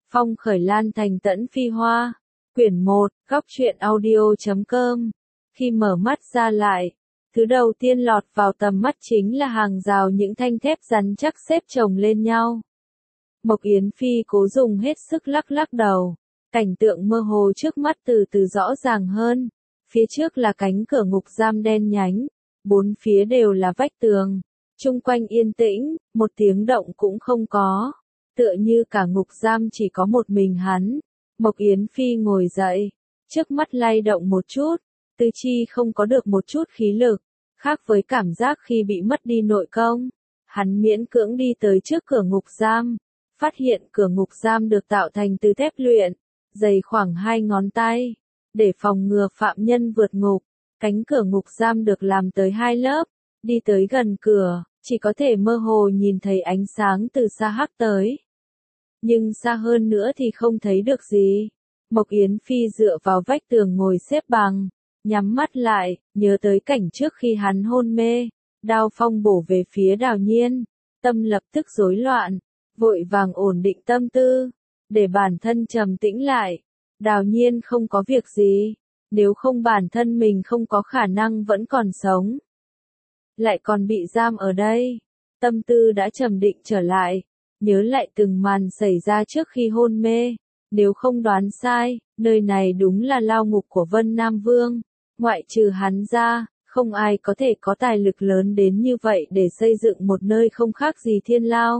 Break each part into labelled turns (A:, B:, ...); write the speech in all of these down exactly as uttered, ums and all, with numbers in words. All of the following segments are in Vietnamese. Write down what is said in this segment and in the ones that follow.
A: Phong khởi lan thành tẫn phi hoa. Quyển một, góc truyện audio chấm com. Khi mở mắt ra lại, thứ đầu tiên lọt vào tầm mắt chính là hàng rào những thanh thép rắn chắc xếp chồng lên nhau. Mộc Yến Phi cố dùng hết sức lắc lắc đầu. Cảnh tượng mơ hồ trước mắt từ từ rõ ràng hơn. Phía trước là cánh cửa ngục giam đen nhánh. Bốn phía đều là vách tường. Chung quanh yên tĩnh, một tiếng động cũng không có. Tựa như cả ngục giam chỉ có một mình hắn. Mộc Yến Phi ngồi dậy. Trước mắt lay động một chút. Tư chi không có được một chút khí lực. Khác với cảm giác khi bị mất đi nội công. Hắn miễn cưỡng đi tới trước cửa ngục giam. Phát hiện cửa ngục giam được tạo thành từ thép luyện. Dày khoảng hai ngón tay. Để phòng ngừa phạm nhân vượt ngục. Cánh cửa ngục giam được làm tới hai lớp. Đi tới gần cửa, chỉ có thể mơ hồ nhìn thấy ánh sáng từ xa hắt tới. Nhưng xa hơn nữa thì không thấy được gì. Mộc Yến Phi dựa vào vách tường ngồi xếp bằng, nhắm mắt lại, nhớ tới cảnh trước khi hắn hôn mê. Đao phong bổ về phía Đào Nhiên, tâm lập tức rối loạn, vội vàng ổn định tâm tư, để bản thân trầm tĩnh lại. Đào Nhiên không có việc gì, nếu không bản thân mình không có khả năng vẫn còn sống. Lại còn bị giam ở đây. Tâm tư đã trầm định trở lại, nhớ lại từng màn xảy ra trước khi hôn mê. Nếu không đoán sai, nơi này đúng là lao ngục của Vân Nam Vương. Ngoại trừ hắn ra, không ai có thể có tài lực lớn đến như vậy để xây dựng một nơi không khác gì thiên lao.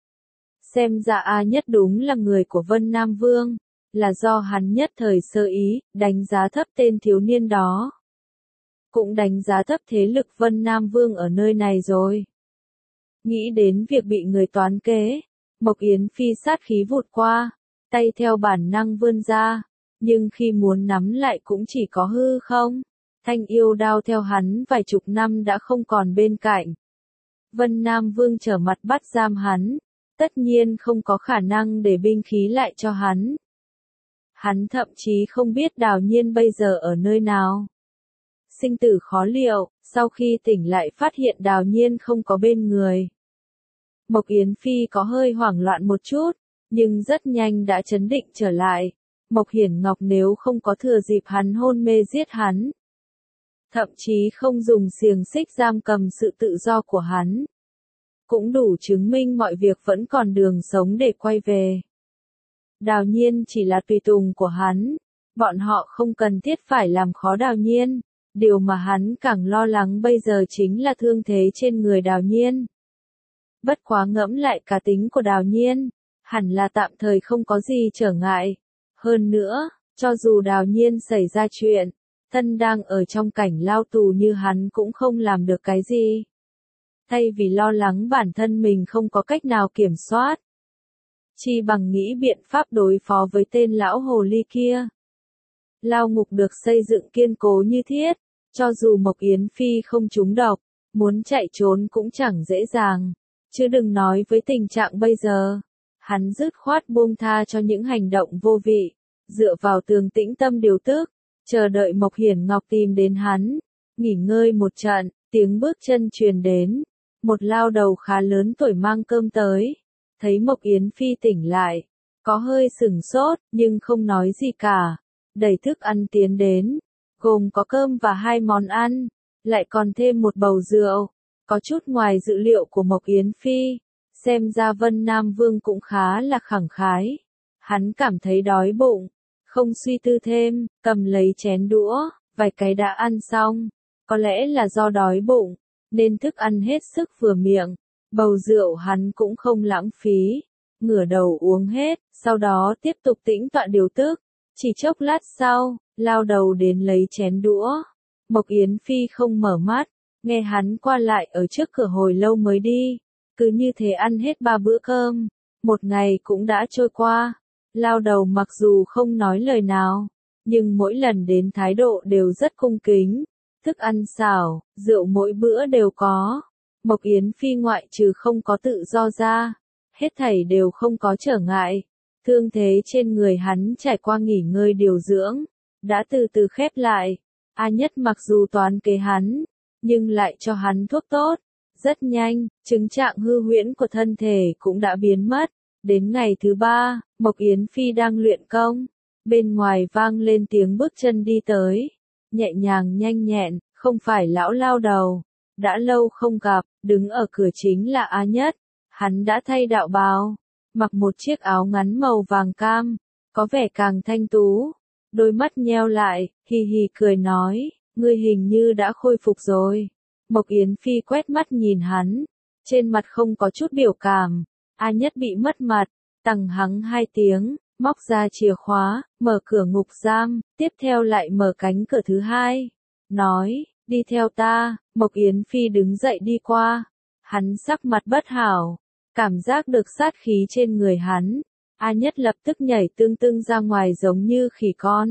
A: Xem ra A Nhất đúng là người của Vân Nam Vương, là do hắn nhất thời sơ ý, đánh giá thấp tên thiếu niên đó. Cũng đánh giá thấp thế lực Vân Nam Vương ở nơi này rồi. Nghĩ đến việc bị người toán kế, Mộc Yến Phi sát khí vụt qua, tay theo bản năng vươn ra, nhưng khi muốn nắm lại cũng chỉ có hư không. Thanh yêu đao theo hắn vài chục năm đã không còn bên cạnh. Vân Nam Vương trở mặt bắt giam hắn, tất nhiên không có khả năng để binh khí lại cho hắn. Hắn thậm chí không biết Đào Nhiên bây giờ ở nơi nào. Sinh tử khó liệu, sau khi tỉnh lại phát hiện Đào Nhiên không có bên người. Mộc Yến Phi có hơi hoảng loạn một chút, nhưng rất nhanh đã trấn định trở lại. Mộc Hiển Ngọc nếu không có thừa dịp hắn hôn mê giết hắn, thậm chí không dùng xiềng xích giam cầm sự tự do của hắn, cũng đủ chứng minh mọi việc vẫn còn đường sống để quay về. Đào Nhiên chỉ là tùy tùng của hắn, bọn họ không cần thiết phải làm khó Đào Nhiên. Điều mà hắn càng lo lắng bây giờ chính là thương thế trên người Đào Nhiên. Bất quá ngẫm lại cá tính của Đào Nhiên, hẳn là tạm thời không có gì trở ngại. Hơn nữa, cho dù Đào Nhiên xảy ra chuyện, thân đang ở trong cảnh lao tù như hắn cũng không làm được cái gì. Thay vì lo lắng bản thân mình không có cách nào kiểm soát, chi bằng nghĩ biện pháp đối phó với tên lão hồ ly kia. Lao ngục được xây dựng kiên cố như thiết, cho dù Mộc Yến Phi không trúng độc, muốn chạy trốn cũng chẳng dễ dàng, chứ đừng nói với tình trạng bây giờ. Hắn dứt khoát buông tha cho những hành động vô vị, dựa vào tường tĩnh tâm điều tức, chờ đợi Mộc Hiển Ngọc tìm đến hắn, nghỉ ngơi một trận, tiếng bước chân truyền đến, một lao đầu khá lớn tuổi mang cơm tới, thấy Mộc Yến Phi tỉnh lại, có hơi sửng sốt, nhưng không nói gì cả, đẩy thức ăn tiến đến, gồm có cơm và hai món ăn, lại còn thêm một bầu rượu, có chút ngoài dự liệu của Mộc Yến Phi. Xem ra Vân Nam Vương cũng khá là khẳng khái. Hắn cảm thấy đói bụng, không suy tư thêm, cầm lấy chén đũa, vài cái đã ăn xong. Có lẽ là do đói bụng, nên thức ăn hết sức vừa miệng. Bầu rượu hắn cũng không lãng phí, ngửa đầu uống hết, sau đó tiếp tục tĩnh tọa điều tức. Chỉ chốc lát sau, lao đầu đến lấy chén đũa. Mộc Yến Phi không mở mắt, nghe hắn qua lại ở trước cửa hồi lâu mới đi. Cứ như thế ăn hết ba bữa cơm, một ngày cũng đã trôi qua. Lao đầu mặc dù không nói lời nào, nhưng mỗi lần đến thái độ đều rất cung kính. Thức ăn xào, rượu mỗi bữa đều có. Mộc Yến Phi ngoại trừ không có tự do ra, hết thảy đều không có trở ngại. Thương thế trên người hắn trải qua nghỉ ngơi điều dưỡng, đã từ từ khép lại. A Nhất mặc dù toán kế hắn, nhưng lại cho hắn thuốc tốt. Rất nhanh, chứng trạng hư huyễn của thân thể cũng đã biến mất. Đến ngày thứ ba, Mộc Yến Phi đang luyện công, bên ngoài vang lên tiếng bước chân đi tới, nhẹ nhàng nhanh nhẹn, không phải lão lao đầu, đã lâu không gặp, đứng ở cửa chính là A Nhất, hắn đã thay đạo bào, mặc một chiếc áo ngắn màu vàng cam, có vẻ càng thanh tú, đôi mắt nheo lại, hì hì cười nói, ngươi hình như đã khôi phục rồi. Mộc Yến Phi quét mắt nhìn hắn, trên mặt không có chút biểu cảm. A Nhất bị mất mặt, tằng hắng hai tiếng, móc ra chìa khóa, mở cửa ngục giam, tiếp theo lại mở cánh cửa thứ hai, nói, đi theo ta. Mộc Yến Phi đứng dậy đi qua, hắn sắc mặt bất hảo, cảm giác được sát khí trên người hắn. A Nhất lập tức nhảy tưng tưng ra ngoài giống như khỉ con.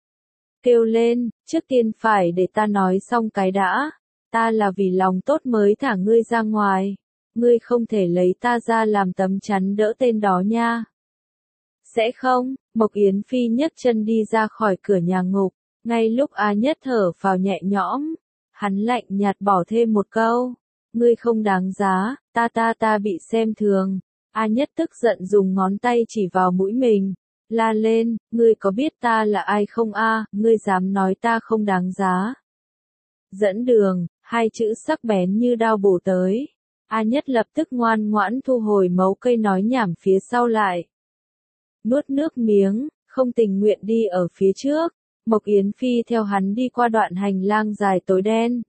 A: Kêu lên, trước tiên phải để ta nói xong cái đã, ta là vì lòng tốt mới thả ngươi ra ngoài. Ngươi không thể lấy ta ra làm tấm chắn đỡ tên đó nha. Sẽ không. Mộc Yến Phi nhấc chân đi ra khỏi cửa nhà ngục, ngay lúc A Nhất thở phào nhẹ nhõm, hắn lạnh nhạt bỏ thêm một câu, ngươi không đáng giá, ta ta ta bị xem thường. A Nhất tức giận dùng ngón tay chỉ vào mũi mình, la lên, ngươi có biết ta là ai không a? Ngươi dám nói ta không đáng giá. Dẫn đường, hai chữ sắc bén như đao bổ tới. A Nhất lập tức ngoan ngoãn thu hồi mấu cây nói nhảm phía sau lại. Nuốt nước miếng, không tình nguyện đi ở phía trước, Mộc Yến Phi theo hắn đi qua đoạn hành lang dài tối đen.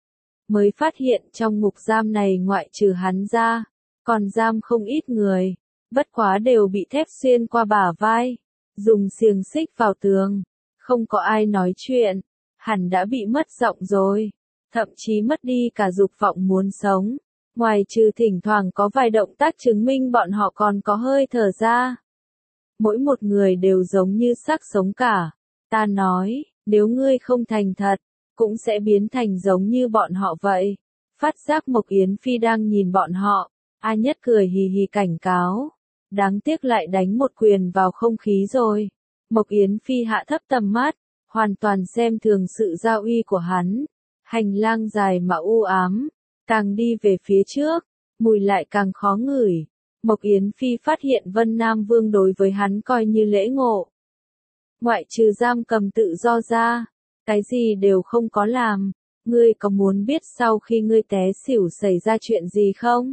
A: Mới phát hiện trong ngục giam này ngoại trừ hắn ra, còn giam không ít người, bất quá đều bị thép xuyên qua bả vai, dùng xiềng xích vào tường, không có ai nói chuyện, hẳn đã bị mất giọng rồi, thậm chí mất đi cả dục vọng muốn sống. Ngoài trừ thỉnh thoảng có vài động tác chứng minh bọn họ còn có hơi thở ra. Mỗi một người đều giống như xác sống cả. Ta nói, nếu ngươi không thành thật, cũng sẽ biến thành giống như bọn họ vậy. Phát giác Mộc Yến Phi đang nhìn bọn họ, A Nhất cười hì hì cảnh cáo. Đáng tiếc lại đánh một quyền vào không khí rồi. Mộc Yến Phi hạ thấp tầm mắt, hoàn toàn xem thường sự giao uy của hắn. Hành lang dài mà u ám. Càng đi về phía trước, mùi lại càng khó ngửi. Mộc Yến Phi phát hiện Vân Nam Vương đối với hắn coi như lễ ngộ. Ngoại trừ giam cầm tự do ra, cái gì đều không có làm. Ngươi có muốn biết sau khi ngươi té xỉu xảy ra chuyện gì không?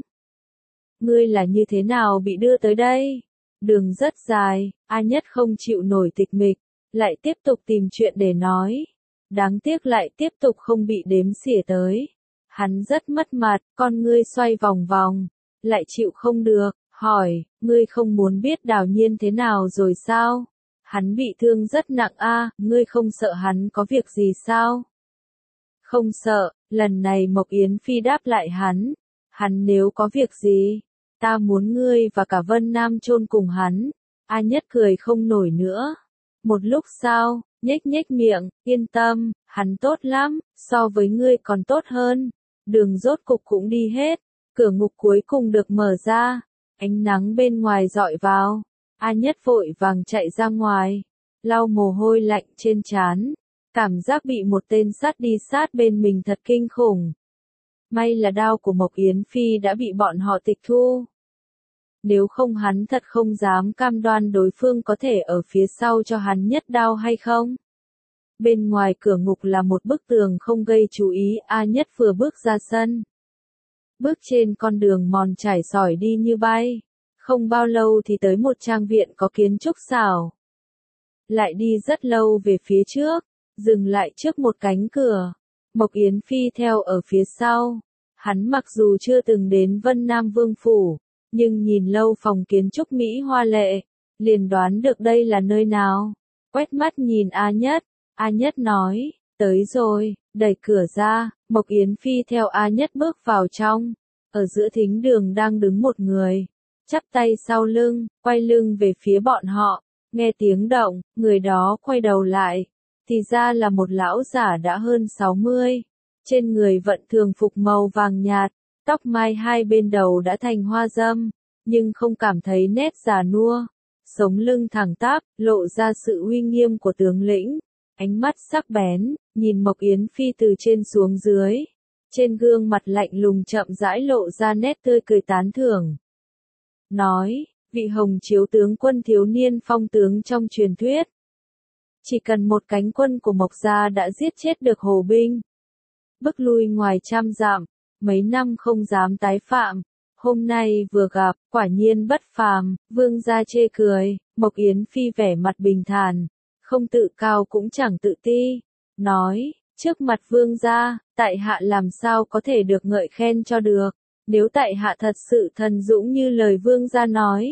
A: Ngươi là như thế nào bị đưa tới đây? Đường rất dài, A Nhất không chịu nổi tịch mịch, lại tiếp tục tìm chuyện để nói. Đáng tiếc lại tiếp tục không bị đếm xỉa tới. Hắn rất mất mặt, con ngươi xoay vòng vòng, lại chịu không được, hỏi, ngươi không muốn biết Đào Nhiên thế nào rồi sao? Hắn bị thương rất nặng a, ngươi không sợ hắn có việc gì sao? Không sợ, lần này Mộc Yến Phi đáp lại hắn, hắn nếu có việc gì, ta muốn ngươi và cả Vân Nam chôn cùng hắn. A Nhất cười không nổi nữa. Một lúc sau, nhếch nhếch miệng, yên tâm, hắn tốt lắm, so với ngươi còn tốt hơn. Đường rốt cục cũng đi hết, cửa ngục cuối cùng được mở ra, ánh nắng bên ngoài rọi vào. A Nhất vội vàng chạy ra ngoài, lau mồ hôi lạnh trên trán, cảm giác bị một tên sát đi sát bên mình thật kinh khủng. May là đao của Mộc Yến Phi đã bị bọn họ tịch thu. Nếu không hắn thật không dám cam đoan đối phương có thể ở phía sau cho hắn nhất đao hay không. Bên ngoài cửa ngục là một bức tường không gây chú ý. A Nhất vừa bước ra sân, bước trên con đường mòn trải sỏi đi như bay, không bao lâu thì tới một trang viện có kiến trúc xảo. Lại đi rất lâu về phía trước, dừng lại trước một cánh cửa. Mộc Yến Phi theo ở phía sau. Hắn mặc dù chưa từng đến Vân Nam Vương phủ, nhưng nhìn lâu phòng kiến trúc mỹ hoa lệ, liền đoán được đây là nơi nào. Quét mắt nhìn A Nhất, A Nhất nói, tới rồi, đẩy cửa ra, Mộc Yến Phi theo A Nhất bước vào trong. Ở giữa thính đường đang đứng một người, chắp tay sau lưng, quay lưng về phía bọn họ. Nghe tiếng động, người đó quay đầu lại, thì ra là một lão giả đã hơn sáu mươi. Trên người vận thường phục màu vàng nhạt, tóc mai hai bên đầu đã thành hoa dâm, nhưng không cảm thấy nét già nua. Sống lưng thẳng tắp, lộ ra sự uy nghiêm của tướng lĩnh. Ánh mắt sắc bén, nhìn Mộc Yến Phi từ trên xuống dưới. Trên gương mặt lạnh lùng chậm rãi lộ ra nét tươi cười tán thưởng. Nói, vị Hồng Chiếu tướng quân thiếu niên phong tướng trong truyền thuyết. Chỉ cần một cánh quân của Mộc gia đã giết chết được Hồ binh, bức lui ngoài trăm dặm, mấy năm không dám tái phạm. Hôm nay vừa gặp, quả nhiên bất phàm, vương gia chê cười, Mộc Yến Phi vẻ mặt bình thản, không tự cao cũng chẳng tự ti, nói, trước mặt vương gia, tại hạ làm sao có thể được ngợi khen cho được, nếu tại hạ thật sự thần dũng như lời vương gia nói,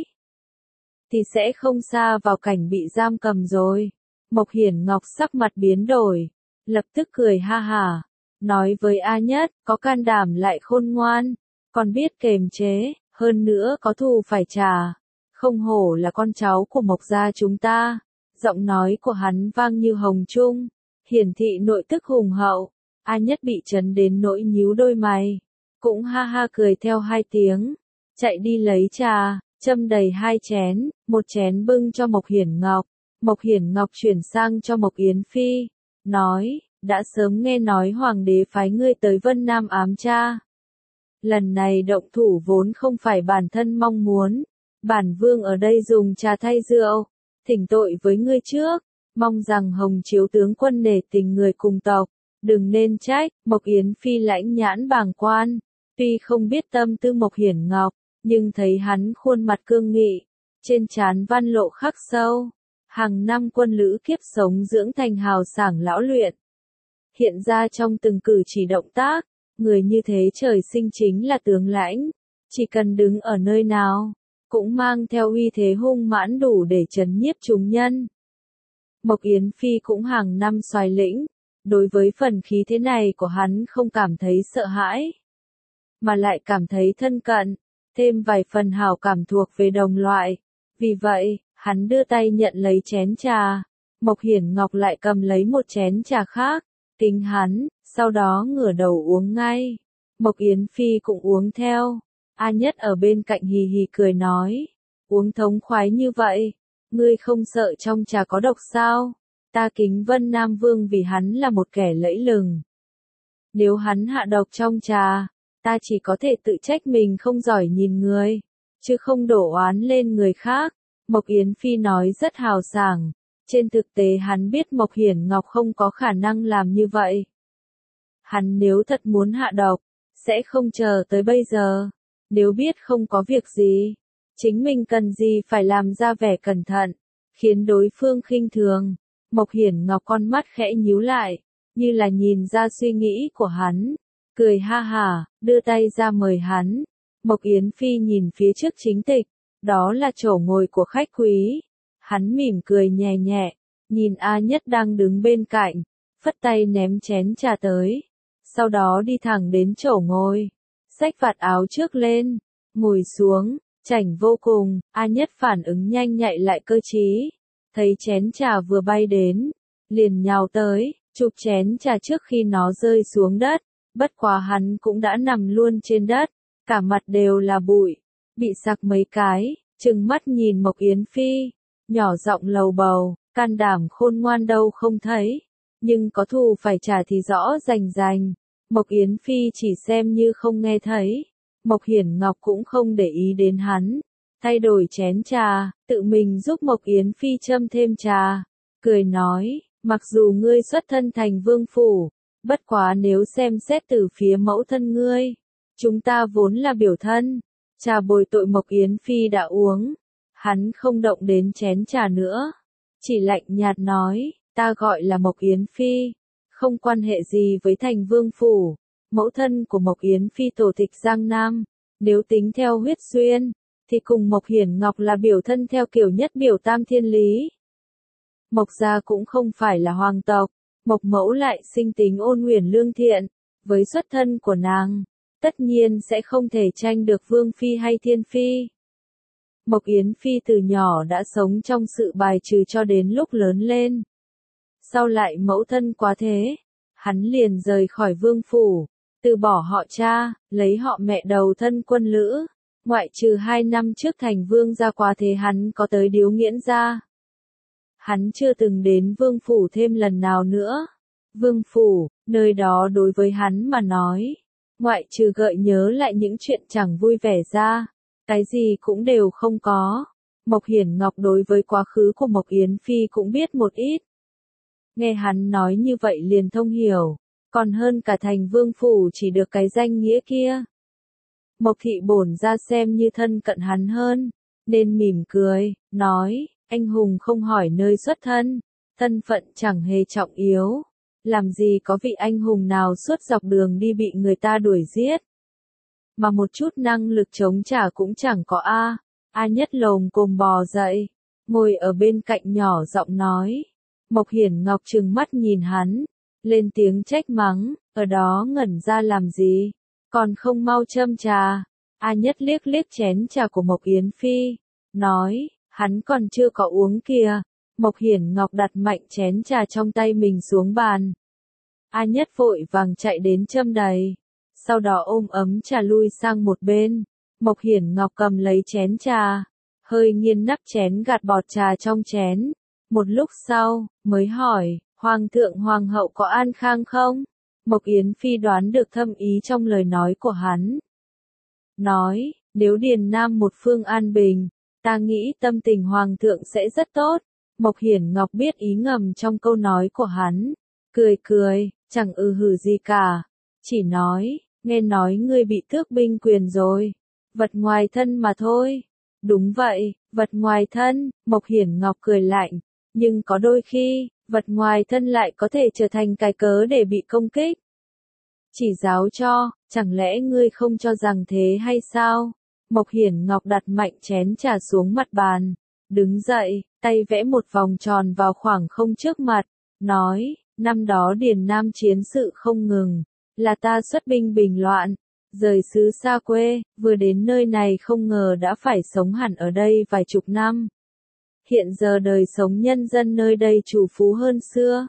A: thì sẽ không xa vào cảnh bị giam cầm rồi. Mộc Hiển Ngọc sắc mặt biến đổi, lập tức cười ha hả, nói với A Nhất, có can đảm lại khôn ngoan, còn biết kềm chế, hơn nữa có thù phải trả, không hổ là con cháu của Mộc gia chúng ta. Giọng nói của hắn vang như hồng trung, hiển thị nội tức hùng hậu. A Nhất bị chấn đến nỗi nhíu đôi mày, cũng ha ha cười theo hai tiếng, chạy đi lấy trà, châm đầy hai chén, một chén bưng cho Mộc Hiển Ngọc, Mộc Hiển Ngọc chuyển sang cho Mộc Yến Phi, nói, đã sớm nghe nói hoàng đế phái ngươi tới Vân Nam ám tra. Lần này động thủ vốn không phải bản thân mong muốn, bản vương ở đây dùng trà thay rượu, thỉnh tội với ngươi trước, mong rằng Hồng Chiếu tướng quân nể tình người cùng tộc, đừng nên trách. Mộc Yến Phi lãnh nhãn bàng quan, tuy không biết tâm tư Mộc Hiển Ngọc, nhưng thấy hắn khuôn mặt cương nghị, trên trán văn lộ khắc sâu, hàng năm quân lữ kiếp sống dưỡng thành hào sảng lão luyện, hiện ra trong từng cử chỉ động tác, người như thế trời sinh chính là tướng lãnh, chỉ cần đứng ở nơi nào, cũng mang theo uy thế hung mãn đủ để trấn nhiếp chúng nhân. Mộc Yến Phi cũng hàng năm soái lĩnh, đối với phần khí thế này của hắn không cảm thấy sợ hãi, mà lại cảm thấy thân cận, thêm vài phần hảo cảm thuộc về đồng loại. Vì vậy, hắn đưa tay nhận lấy chén trà, Mộc Hiển Ngọc lại cầm lấy một chén trà khác, kính hắn, sau đó ngửa đầu uống ngay. Mộc Yến Phi cũng uống theo. A Nhất ở bên cạnh hì hì cười nói, uống thống khoái như vậy, ngươi không sợ trong trà có độc sao? Ta kính Vân Nam Vương vì hắn là một kẻ lẫy lừng. Nếu hắn hạ độc trong trà, ta chỉ có thể tự trách mình không giỏi nhìn người, chứ không đổ oán lên người khác. Mộc Yến Phi nói rất hào sảng, trên thực tế hắn biết Mộc Hiển Ngọc không có khả năng làm như vậy. Hắn nếu thật muốn hạ độc, sẽ không chờ tới bây giờ, nếu biết không có việc gì, chính mình cần gì phải làm ra vẻ cẩn thận, khiến đối phương khinh thường. Mộc Hiển Ngọc con mắt khẽ nhíu lại, như là nhìn ra suy nghĩ của hắn, cười ha hả, đưa tay ra mời hắn. Mộc Yến Phi nhìn phía trước chính tịch, đó là chỗ ngồi của khách quý. Hắn mỉm cười nhẹ nhẹ, nhìn A Nhất đang đứng bên cạnh, phất tay ném chén trà tới, sau đó đi thẳng đến chỗ ngồi, xách vạt áo trước lên, ngồi xuống, chảnh vô cùng. A Nhất phản ứng nhanh nhạy lại cơ trí, thấy chén trà vừa bay đến, liền nhào tới, chụp chén trà trước khi nó rơi xuống đất, bất quá hắn cũng đã nằm luôn trên đất, cả mặt đều là bụi, bị sặc mấy cái, trừng mắt nhìn Mộc Yến Phi, nhỏ giọng lầu bầu, can đảm khôn ngoan đâu không thấy, nhưng có thù phải trả thì rõ rành rành. Mộc Yến Phi chỉ xem như không nghe thấy. Mộc Hiển Ngọc cũng không để ý đến hắn, thay đổi chén trà, tự mình giúp Mộc Yến Phi châm thêm trà, cười nói, mặc dù ngươi xuất thân thành vương phủ, bất quá nếu xem xét từ phía mẫu thân ngươi, chúng ta vốn là biểu thân. Trà bồi tội Mộc Yến Phi đã uống, hắn không động đến chén trà nữa, chỉ lạnh nhạt nói, ta gọi là Mộc Yến Phi, không quan hệ gì với thành vương phủ. Mẫu thân của Mộc Yến Phi tổ tịch Giang Nam, nếu tính theo huyết duyên, thì cùng Mộc Hiển Ngọc là biểu thân theo kiểu nhất biểu tam thiên lý. Mộc gia cũng không phải là hoàng tộc, Mộc mẫu lại sinh tính ôn huyền lương thiện, với xuất thân của nàng, tất nhiên sẽ không thể tranh được vương phi hay thiên phi. Mộc Yến Phi từ nhỏ đã sống trong sự bài trừ cho đến lúc lớn lên. Sau lại mẫu thân quá thế, hắn liền rời khỏi vương phủ, từ bỏ họ cha, lấy họ mẹ đầu thân quân lữ, ngoại trừ hai năm trước thành vương gia quá thế hắn có tới Điếu Nghiễn gia. Hắn chưa từng đến vương phủ thêm lần nào nữa. Vương phủ, nơi đó đối với hắn mà nói, ngoại trừ gợi nhớ lại những chuyện chẳng vui vẻ ra, cái gì cũng đều không có. Mộc Hiển Ngọc đối với quá khứ của Mộc Yến Phi cũng biết một ít. Nghe hắn nói như vậy liền thông hiểu, còn hơn cả thành vương phủ chỉ được cái danh nghĩa kia. Mộc thị bổn ra xem như thân cận hắn hơn, nên mỉm cười, nói, anh hùng không hỏi nơi xuất thân, thân phận chẳng hề trọng yếu, làm gì có vị anh hùng nào suốt dọc đường đi bị người ta đuổi giết. Mà một chút năng lực chống trả cũng chẳng có a. A Nhất lồm cồm bò dậy, ngồi ở bên cạnh nhỏ giọng nói. Mộc Hiển Ngọc trừng mắt nhìn hắn, lên tiếng trách mắng, ở đó ngẩn ra làm gì, còn không mau châm trà. A Nhất liếc liếc chén trà của Mộc Yến Phi, nói, hắn còn chưa có uống kìa. Mộc Hiển Ngọc đặt mạnh chén trà trong tay mình xuống bàn. A Nhất vội vàng chạy đến châm đầy, sau đó ôm ấm trà lui sang một bên. Mộc Hiển Ngọc cầm lấy chén trà, hơi nghiêng nắp chén gạt bọt trà trong chén. Một lúc sau, mới hỏi, Hoàng thượng Hoàng hậu có an khang không? Mộc Yến Phi đoán được thâm ý trong lời nói của hắn. Nói, nếu Điền Nam một phương an bình, ta nghĩ tâm tình Hoàng thượng sẽ rất tốt. Mộc Hiển Ngọc biết ý ngầm trong câu nói của hắn, cười cười, chẳng ư hử gì cả, chỉ nói, nghe nói ngươi bị tước binh quyền rồi, vật ngoài thân mà thôi. Đúng vậy, vật ngoài thân, Mộc Hiển Ngọc cười lạnh, nhưng có đôi khi, vật ngoài thân lại có thể trở thành cái cớ để bị công kích. Chỉ giáo cho, chẳng lẽ ngươi không cho rằng thế hay sao? Mộc Hiển Ngọc đặt mạnh chén trà xuống mặt bàn, đứng dậy, tay vẽ một vòng tròn vào khoảng không trước mặt, nói, năm đó Điền Nam chiến sự không ngừng, là ta xuất binh bình loạn, rời xứ xa quê, vừa đến nơi này không ngờ đã phải sống hẳn ở đây vài chục năm. Hiện giờ đời sống nhân dân nơi đây chủ phú hơn xưa.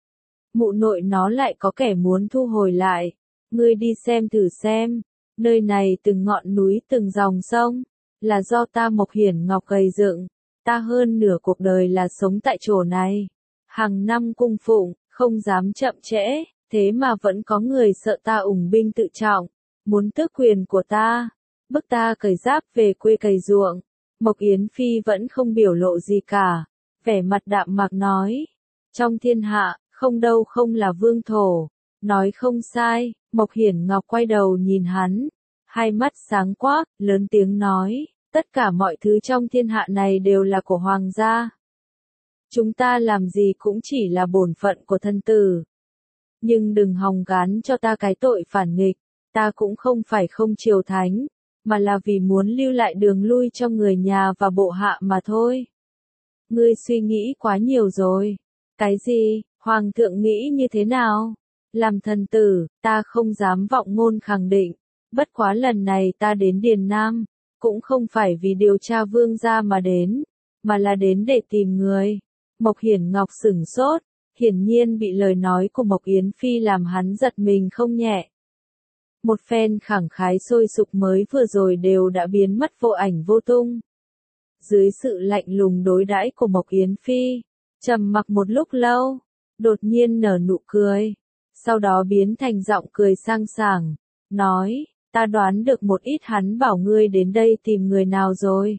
A: Mụ nội nó lại có kẻ muốn thu hồi lại, ngươi đi xem thử xem, nơi này từng ngọn núi từng dòng sông, là do ta Mộc Hiển Ngọc gầy dựng, ta hơn nửa cuộc đời là sống tại chỗ này, hàng năm cung phụng, không dám chậm trễ, thế mà vẫn có người sợ ta ủng binh tự trọng, muốn tước quyền của ta, bức ta cởi giáp về quê cày ruộng. Mộc Yến Phi vẫn không biểu lộ gì cả, vẻ mặt đạm mạc nói, trong thiên hạ, không đâu không là vương thổ, nói không sai. Mộc Hiển Ngọc quay đầu nhìn hắn, hai mắt sáng quắc, lớn tiếng nói, tất cả mọi thứ trong thiên hạ này đều là của hoàng gia. Chúng ta làm gì cũng chỉ là bổn phận của thân tử. Nhưng đừng hòng gán cho ta cái tội phản nghịch, ta cũng không phải không triều thánh, mà là vì muốn lưu lại đường lui cho người nhà và bộ hạ mà thôi. Ngươi suy nghĩ quá nhiều rồi. Cái gì, hoàng thượng nghĩ như thế nào? Làm thần tử, ta không dám vọng ngôn khẳng định, bất quá lần này ta đến Điền Nam, cũng không phải vì điều tra vương gia mà đến, mà là đến để tìm người. Mộc Hiển Ngọc sửng sốt, hiển nhiên bị lời nói của Mộc Yến Phi làm hắn giật mình không nhẹ. Một phen khẳng khái sôi sục mới vừa rồi đều đã biến mất vô ảnh vô tung. Dưới sự lạnh lùng đối đãi của Mộc Yến Phi, trầm mặc một lúc lâu, đột nhiên nở nụ cười, sau đó biến thành giọng cười sang sảng, nói, ta đoán được một ít hắn bảo ngươi đến đây tìm người nào rồi.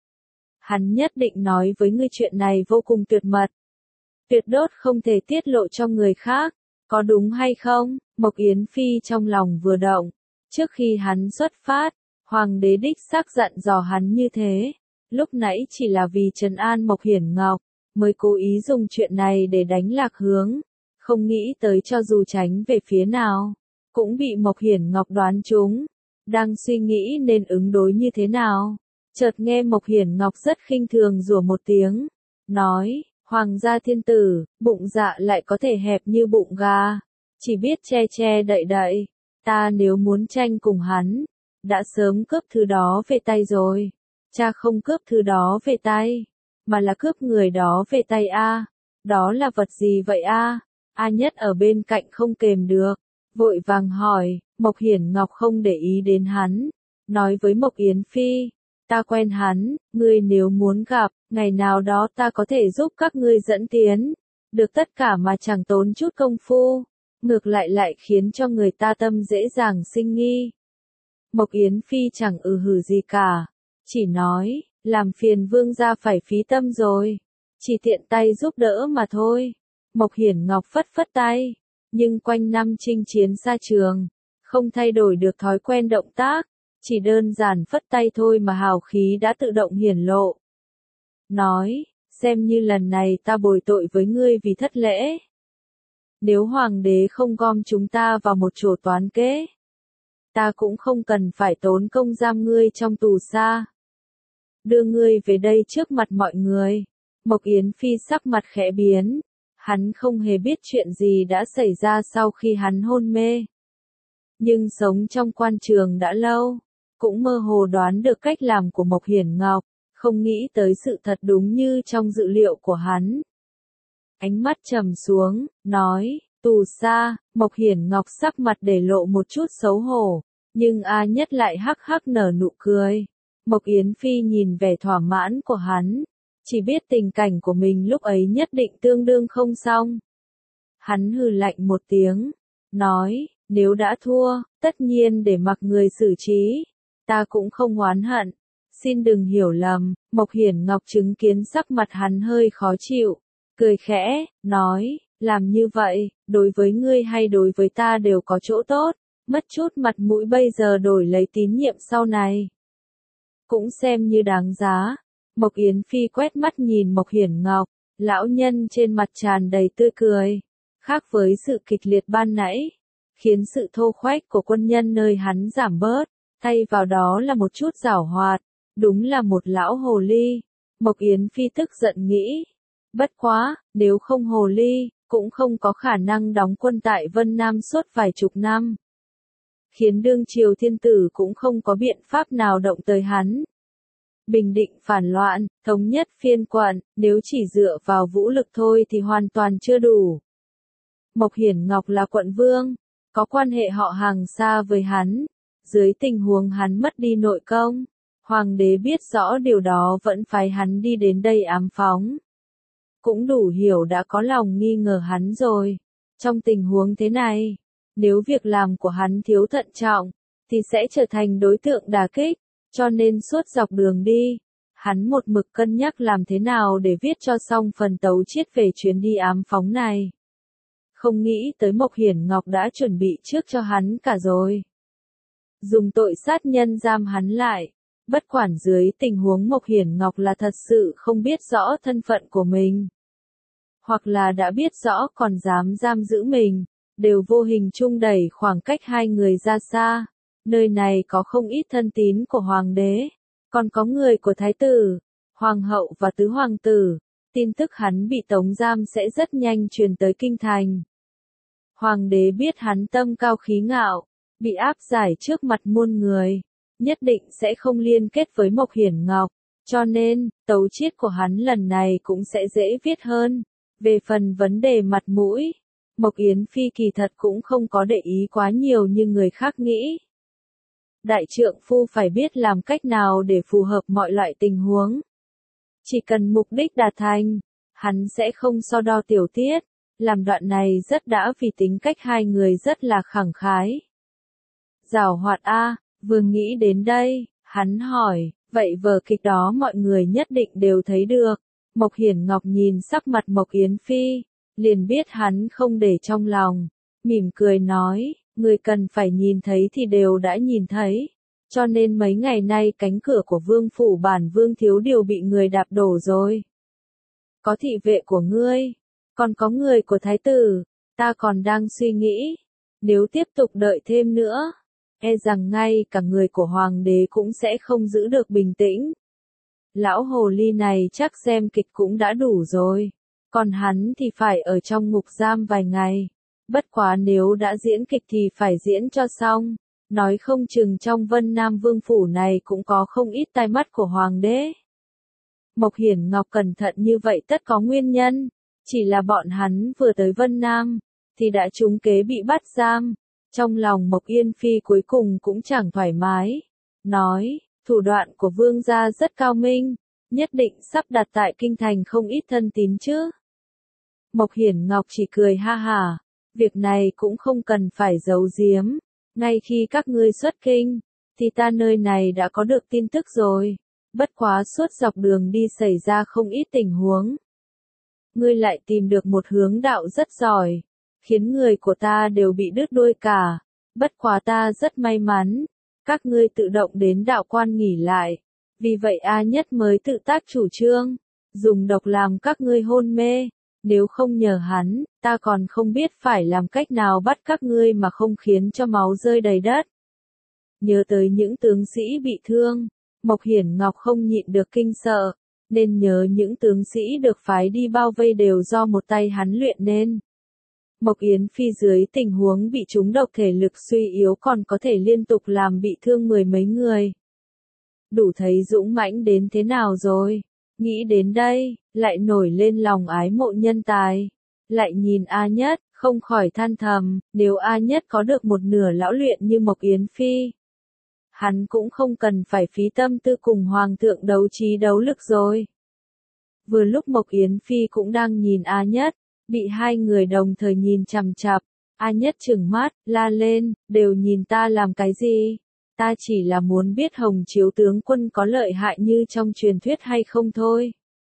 A: Hắn nhất định nói với ngươi chuyện này vô cùng tuyệt mật, tuyệt đốt không thể tiết lộ cho người khác, có đúng hay không? Mộc Yến Phi trong lòng vừa động, trước khi hắn xuất phát, hoàng đế đích xác dặn dò hắn như thế, lúc nãy chỉ là vì trấn an Mộc Hiển Ngọc, mới cố ý dùng chuyện này để đánh lạc hướng, không nghĩ tới cho dù tránh về phía nào, cũng bị Mộc Hiển Ngọc đoán trúng, đang suy nghĩ nên ứng đối như thế nào, chợt nghe Mộc Hiển Ngọc rất khinh thường rủa một tiếng, nói, hoàng gia thiên tử, bụng dạ lại có thể hẹp như bụng gà, chỉ biết che che đậy đậy, ta nếu muốn tranh cùng hắn, đã sớm cướp thứ đó về tay rồi, cha không cướp thứ đó về tay, mà là cướp người đó về tay a. Đó là vật gì vậy a? A Nhất ở bên cạnh không kềm được, vội vàng hỏi. Mộc Hiển Ngọc không để ý đến hắn, nói với Mộc Yến Phi, ta quen hắn, ngươi nếu muốn gặp, ngày nào đó ta có thể giúp các ngươi dẫn tiến, được tất cả mà chẳng tốn chút công phu, ngược lại lại khiến cho người ta tâm dễ dàng sinh nghi. Mộc Yến Phi chẳng ừ hử gì cả, chỉ nói, làm phiền vương gia phải phí tâm rồi. Chỉ tiện tay giúp đỡ mà thôi. Mộc Hiển Ngọc phất phất tay, nhưng quanh năm chinh chiến xa trường, không thay đổi được thói quen động tác, chỉ đơn giản phất tay thôi mà hào khí đã tự động hiển lộ. Nói, xem như lần này ta bồi tội với ngươi vì thất lễ. Nếu hoàng đế không gom chúng ta vào một chỗ toán kế, ta cũng không cần phải tốn công giam ngươi trong tù xa. Đưa ngươi về đây trước mặt mọi người. Mộc Yến Phi sắc mặt khẽ biến, hắn không hề biết chuyện gì đã xảy ra sau khi hắn hôn mê. Nhưng sống trong quan trường đã lâu, cũng mơ hồ đoán được cách làm của Mộc Hiển Ngọc, không nghĩ tới sự thật đúng như trong dự liệu của hắn. Ánh mắt trầm xuống, nói, tù xa. Mộc Hiển Ngọc sắc mặt để lộ một chút xấu hổ, nhưng A Nhất lại hắc hắc nở nụ cười. Mộc Yến Phi nhìn vẻ thỏa mãn của hắn, chỉ biết tình cảnh của mình lúc ấy nhất định tương đương không xong. Hắn hừ lạnh một tiếng, nói, nếu đã thua, tất nhiên để mặc người xử trí, ta cũng không oán hận. Xin đừng hiểu lầm. Mộc Hiển Ngọc chứng kiến sắc mặt hắn hơi khó chịu, cười khẽ, nói, làm như vậy, đối với ngươi hay đối với ta đều có chỗ tốt, mất chút mặt mũi bây giờ đổi lấy tín nhiệm sau này. Cũng xem như đáng giá. Mộc Yến Phi quét mắt nhìn Mộc Hiển Ngọc, lão nhân trên mặt tràn đầy tươi cười, khác với sự kịch liệt ban nãy, khiến sự thô khoách của quân nhân nơi hắn giảm bớt, thay vào đó là một chút giảo hoạt, đúng là một lão hồ ly. Mộc Yến Phi tức giận nghĩ, bất quá, nếu không hồ ly, cũng không có khả năng đóng quân tại Vân Nam suốt vài chục năm. Khiến đương triều thiên tử cũng không có biện pháp nào động tới hắn. Bình định phản loạn, thống nhất phiên quận, nếu chỉ dựa vào vũ lực thôi thì hoàn toàn chưa đủ. Mộc Hiển Ngọc là quận vương, có quan hệ họ hàng xa với hắn, dưới tình huống hắn mất đi nội công, hoàng đế biết rõ điều đó vẫn phái hắn đi đến đây ám phóng. Cũng đủ hiểu đã có lòng nghi ngờ hắn rồi. Trong tình huống thế này, nếu việc làm của hắn thiếu thận trọng, thì sẽ trở thành đối tượng đả kích, cho nên suốt dọc đường đi, hắn một mực cân nhắc làm thế nào để viết cho xong phần tấu chiết về chuyến đi ám phóng này. Không nghĩ tới Mộc Hiển Ngọc đã chuẩn bị trước cho hắn cả rồi. Dùng tội sát nhân giam hắn lại, bất quản dưới tình huống Mộc Hiển Ngọc là thật sự không biết rõ thân phận của mình, hoặc là đã biết rõ còn dám giam giữ mình, đều vô hình chung đẩy khoảng cách hai người ra xa. Nơi này có không ít thân tín của hoàng đế, còn có người của thái tử, hoàng hậu và tứ hoàng tử. Tin tức hắn bị tống giam sẽ rất nhanh truyền tới kinh thành. Hoàng đế biết hắn tâm cao khí ngạo, bị áp giải trước mặt muôn người, nhất định sẽ không liên kết với Mộc Hiển Ngọc, cho nên, tấu chiết của hắn lần này cũng sẽ dễ viết hơn. Về phần vấn đề mặt mũi, Mộc Yến Phi kỳ thật cũng không có để ý quá nhiều như người khác nghĩ. Đại trượng phu phải biết làm cách nào để phù hợp mọi loại tình huống. Chỉ cần mục đích đạt thành, hắn sẽ không so đo tiểu tiết. Làm đoạn này rất đã vì tính cách hai người rất là khẳng khái. Giảo hoạt a, vừa nghĩ đến đây, hắn hỏi, vậy vở kịch đó mọi người nhất định đều thấy được. Mộc Hiển Ngọc nhìn sắc mặt Mộc Yến Phi, liền biết hắn không để trong lòng, mỉm cười nói, người cần phải nhìn thấy thì đều đã nhìn thấy, cho nên mấy ngày nay cánh cửa của vương phủ bản vương thiếu điều bị người đạp đổ rồi. Có thị vệ của ngươi, còn có người của thái tử, ta còn đang suy nghĩ, nếu tiếp tục đợi thêm nữa, e rằng ngay cả người của hoàng đế cũng sẽ không giữ được bình tĩnh. Lão hồ ly này chắc xem kịch cũng đã đủ rồi, còn hắn thì phải ở trong ngục giam vài ngày. Bất quá nếu đã diễn kịch thì phải diễn cho xong, nói không chừng trong Vân Nam Vương phủ này cũng có không ít tai mắt của hoàng đế. Mộc Hiển Ngọc cẩn thận như vậy tất có nguyên nhân, chỉ là bọn hắn vừa tới Vân Nam, thì đã trúng kế bị bắt giam. Trong lòng Mộc Yên Phi cuối cùng cũng chẳng thoải mái, nói, thủ đoạn của vương gia rất cao minh, nhất định sắp đặt tại kinh thành không ít thân tín chứ. Mộc Hiển Ngọc chỉ cười ha hả, việc này cũng không cần phải giấu giếm, ngay khi các ngươi xuất kinh, thì ta nơi này đã có được tin tức rồi, Bất quá suốt dọc đường đi xảy ra không ít tình huống. Ngươi lại tìm được một hướng đạo rất giỏi, khiến người của ta đều bị đứt đuôi cả. Bất quá ta rất may mắn, các ngươi tự động đến đạo quan nghỉ lại. Vì vậy A Nhất mới tự tác chủ trương, dùng độc làm các ngươi hôn mê. Nếu không nhờ hắn, ta còn không biết phải làm cách nào bắt các ngươi mà không khiến cho máu rơi đầy đất. Nhớ tới những tướng sĩ bị thương, Mộc Hiển Ngọc không nhịn được kinh sợ, nên nhớ những tướng sĩ được phái đi bao vây đều do một tay hắn luyện nên. Mộc Yến Phi dưới tình huống bị trúng độc thể lực suy yếu còn có thể liên tục làm bị thương mười mấy người. Đủ thấy dũng mãnh đến thế nào rồi. Nghĩ đến đây, lại nổi lên lòng ái mộ nhân tài. Lại nhìn A Nhất, không khỏi than thầm, nếu A Nhất có được một nửa lão luyện như Mộc Yến Phi, hắn cũng không cần phải phí tâm tư cùng Hoàng thượng đấu trí đấu lực rồi. Vừa lúc Mộc Yến Phi cũng đang nhìn A Nhất, bị hai người đồng thời nhìn chằm chằm. A Nhất trừng mắt, la lên, đều nhìn ta làm cái gì? Ta chỉ là muốn biết Hồng Chiếu tướng quân có lợi hại như trong truyền thuyết hay không thôi.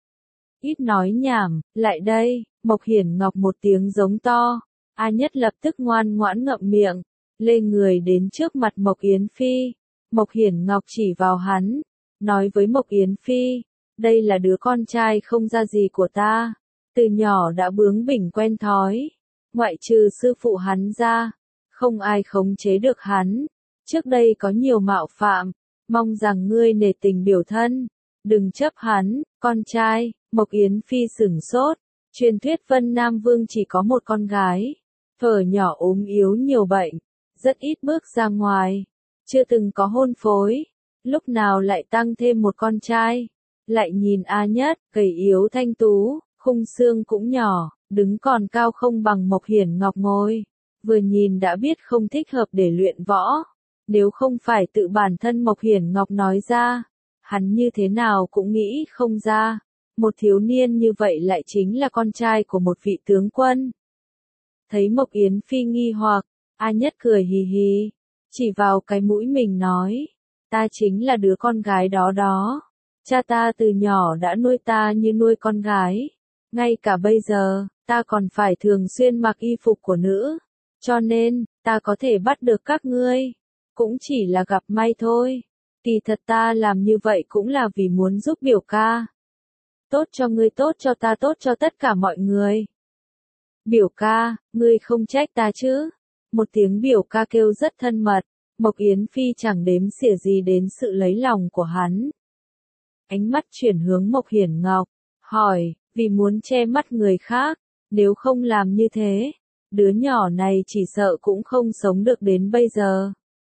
A: Ít nói nhảm, lại đây, Mộc Hiển Ngọc một tiếng giống to. A Nhất lập tức ngoan ngoãn ngậm miệng, lê người đến trước mặt Mộc Yến Phi. Mộc Hiển Ngọc chỉ vào hắn, nói với Mộc Yến Phi, đây là đứa con trai không ra gì của ta, từ nhỏ đã bướng bỉnh quen thói, ngoại trừ sư phụ hắn ra, không ai khống chế được hắn. Trước đây có nhiều mạo phạm, mong rằng ngươi nể tình biểu thân, đừng chấp hắn, con trai. Mộc Yến Phi sửng sốt, truyền thuyết Vân Nam Vương chỉ có một con gái, thuở nhỏ ốm yếu nhiều bệnh, rất ít bước ra ngoài, chưa từng có hôn phối, lúc nào lại tăng thêm một con trai. Lại nhìn A Nhất, gầy yếu thanh tú, khung xương cũng nhỏ, đứng còn cao không bằng Mộc Hiển Ngọc ngồi, vừa nhìn đã biết không thích hợp để luyện võ. Nếu không phải tự bản thân Mộc Hiển Ngọc nói ra, hắn như thế nào cũng nghĩ không ra, một thiếu niên như vậy lại chính là con trai của một vị tướng quân. Thấy Mộc Yến Phi nghi hoặc, A Nhất cười hì hì, chỉ vào cái mũi mình nói, ta chính là đứa con gái đó đó, cha ta từ nhỏ đã nuôi ta như nuôi con gái, ngay cả bây giờ, ta còn phải thường xuyên mặc y phục của nữ, cho nên, ta có thể bắt được các ngươi. Cũng chỉ là gặp may thôi. Kỳ thật ta làm như vậy cũng là vì muốn giúp biểu ca. Tốt cho ngươi, tốt cho ta, tốt cho tất cả mọi người. Biểu ca, ngươi không trách ta chứ? Một tiếng biểu ca kêu rất thân mật. Mộc Yến Phi chẳng đếm xỉa gì đến sự lấy lòng của hắn. Ánh mắt chuyển hướng Mộc Hiển Ngọc, hỏi, vì muốn che mắt người khác, nếu không làm như thế, đứa nhỏ này chỉ sợ cũng không sống được đến bây giờ.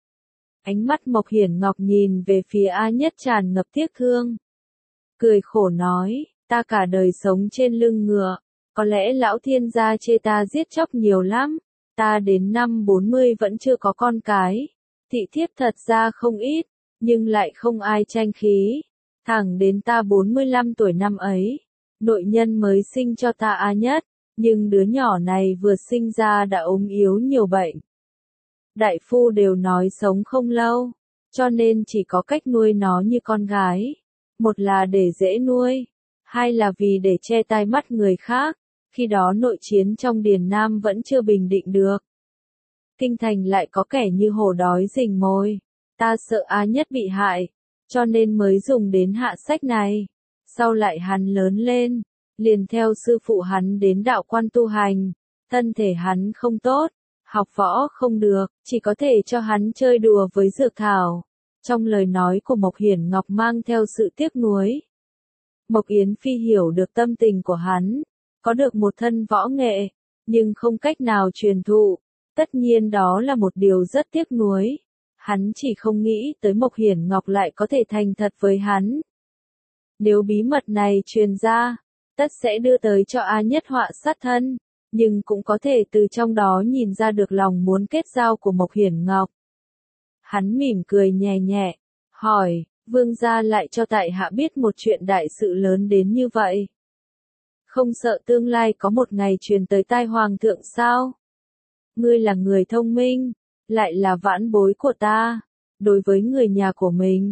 A: Ánh mắt Mộc Hiển Ngọc nhìn về phía A Nhất tràn ngập tiếc thương. Cười khổ nói, ta cả đời sống trên lưng ngựa, có lẽ lão thiên gia chê ta giết chóc nhiều lắm, ta đến năm bốn mươi vẫn chưa có con cái, thị thiếp thật ra không ít, nhưng lại không ai tranh khí, thẳng đến ta bốn mươi lăm tuổi năm ấy, nội nhân mới sinh cho ta A Nhất, nhưng đứa nhỏ này vừa sinh ra đã ốm yếu nhiều bệnh. Đại phu đều nói sống không lâu, cho nên chỉ có cách nuôi nó như con gái. Một là để dễ nuôi, hai là vì để che tai mắt người khác, khi đó nội chiến trong Điền Nam vẫn chưa bình định được. Kinh thành lại có kẻ như hổ đói rình mồi, ta sợ A Nhất bị hại, cho nên mới dùng đến hạ sách này. Sau lại hắn lớn lên, liền theo sư phụ hắn đến đạo quan tu hành, thân thể hắn không tốt. Học võ không được, chỉ có thể cho hắn chơi đùa với dược thảo. Trong lời nói của Mộc Hiển Ngọc mang theo sự tiếc nuối. Mộc Yến Phi hiểu được tâm tình của hắn, có được một thân võ nghệ, nhưng không cách nào truyền thụ. Tất nhiên đó là một điều rất tiếc nuối. Hắn chỉ không nghĩ tới Mộc Hiển Ngọc lại có thể thành thật với hắn. Nếu bí mật này truyền ra, tất sẽ đưa tới cho A Nhất họa sát thân. Nhưng cũng có thể từ trong đó nhìn ra được lòng muốn kết giao của Mộc Hiển Ngọc. Hắn mỉm cười nhẹ nhẹ, hỏi, vương gia lại cho tại hạ biết một chuyện đại sự lớn đến như vậy. Không sợ tương lai có một ngày truyền tới tai hoàng thượng sao? Ngươi là người thông minh, lại là vãn bối của ta. Đối với người nhà của mình,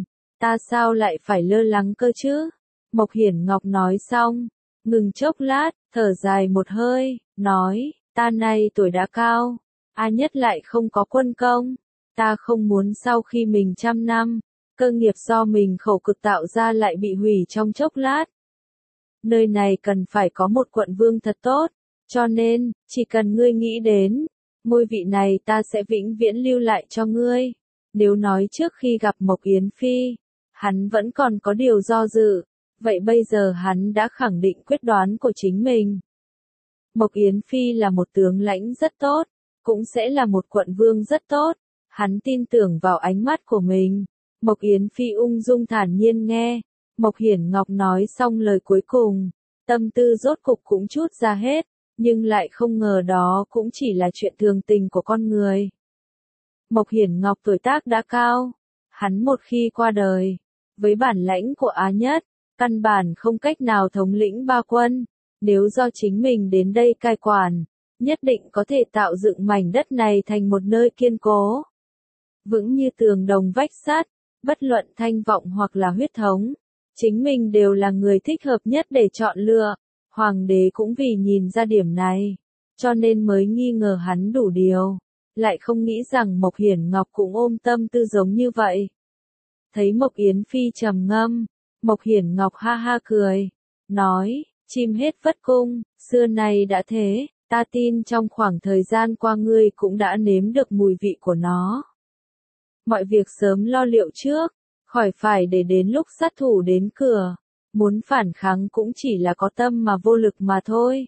A: ta sao lại phải lơ lắng cơ chứ? Mộc Hiển Ngọc nói xong, ngừng chốc lát, thở dài một hơi, nói, ta nay tuổi đã cao, A Nhất lại không có quân công, ta không muốn sau khi mình trăm năm, cơ nghiệp do mình khổ cực tạo ra lại bị hủy trong chốc lát. Nơi này cần phải có một quận vương thật tốt, cho nên, chỉ cần ngươi nghĩ đến, ngôi vị này ta sẽ vĩnh viễn lưu lại cho ngươi. Nếu nói trước khi gặp Mộc Yến Phi, hắn vẫn còn có điều do dự, vậy bây giờ hắn đã khẳng định quyết đoán của chính mình. Mộc Yến Phi là một tướng lãnh rất tốt, cũng sẽ là một quận vương rất tốt, hắn tin tưởng vào ánh mắt của mình. Mộc Yến Phi ung dung thản nhiên nghe, Mộc Hiển Ngọc nói xong lời cuối cùng, tâm tư rốt cục cũng trút ra hết, nhưng lại không ngờ đó cũng chỉ là chuyện thường tình của con người. Mộc Hiển Ngọc tuổi tác đã cao, hắn một khi qua đời, với bản lãnh của A Nhất, căn bản không cách nào thống lĩnh ba quân, nếu do chính mình đến đây cai quản, nhất định có thể tạo dựng mảnh đất này thành một nơi kiên cố, vững như tường đồng vách sắt, bất luận thanh vọng hoặc là huyết thống, chính mình đều là người thích hợp nhất để chọn lựa. Hoàng đế cũng vì nhìn ra điểm này, cho nên mới nghi ngờ hắn đủ điều, lại không nghĩ rằng Mộc Hiển Ngọc cũng ôm tâm tư giống như vậy. Thấy Mộc Yến Phi trầm ngâm, Mộc Hiển Ngọc ha ha cười, nói, chim hết vất cung, xưa nay đã thế, ta tin trong khoảng thời gian qua ngươi cũng đã nếm được mùi vị của nó. Mọi việc sớm lo liệu trước, khỏi phải để đến lúc sát thủ đến cửa. Muốn phản kháng cũng chỉ là có tâm mà vô lực mà thôi.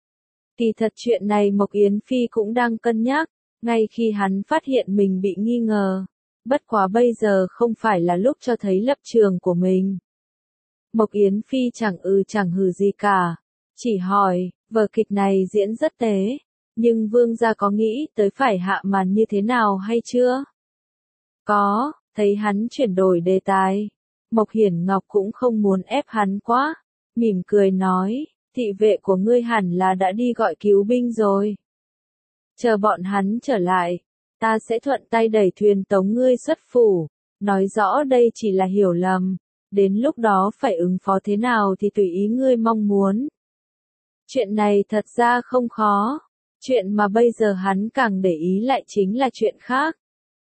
A: Kỳ thật chuyện này Mộc Yến Phi cũng đang cân nhắc, ngay khi hắn phát hiện mình bị nghi ngờ. Bất quá bây giờ không phải là lúc cho thấy lập trường của mình. Mộc Yến Phi chẳng ừ chẳng hừ gì cả, chỉ hỏi, vở kịch này diễn rất tế, nhưng vương gia có nghĩ tới phải hạ màn như thế nào hay chưa? Có, thấy hắn chuyển đổi đề tài. Mộc Hiển Ngọc cũng không muốn ép hắn quá, mỉm cười nói, thị vệ của ngươi hẳn là đã đi gọi cứu binh rồi. Chờ bọn hắn trở lại, ta sẽ thuận tay đẩy thuyền tống ngươi xuất phủ, nói rõ đây chỉ là hiểu lầm, đến lúc đó phải ứng phó thế nào thì tùy ý ngươi mong muốn. Chuyện này thật ra không khó, chuyện mà bây giờ hắn càng để ý lại chính là chuyện khác.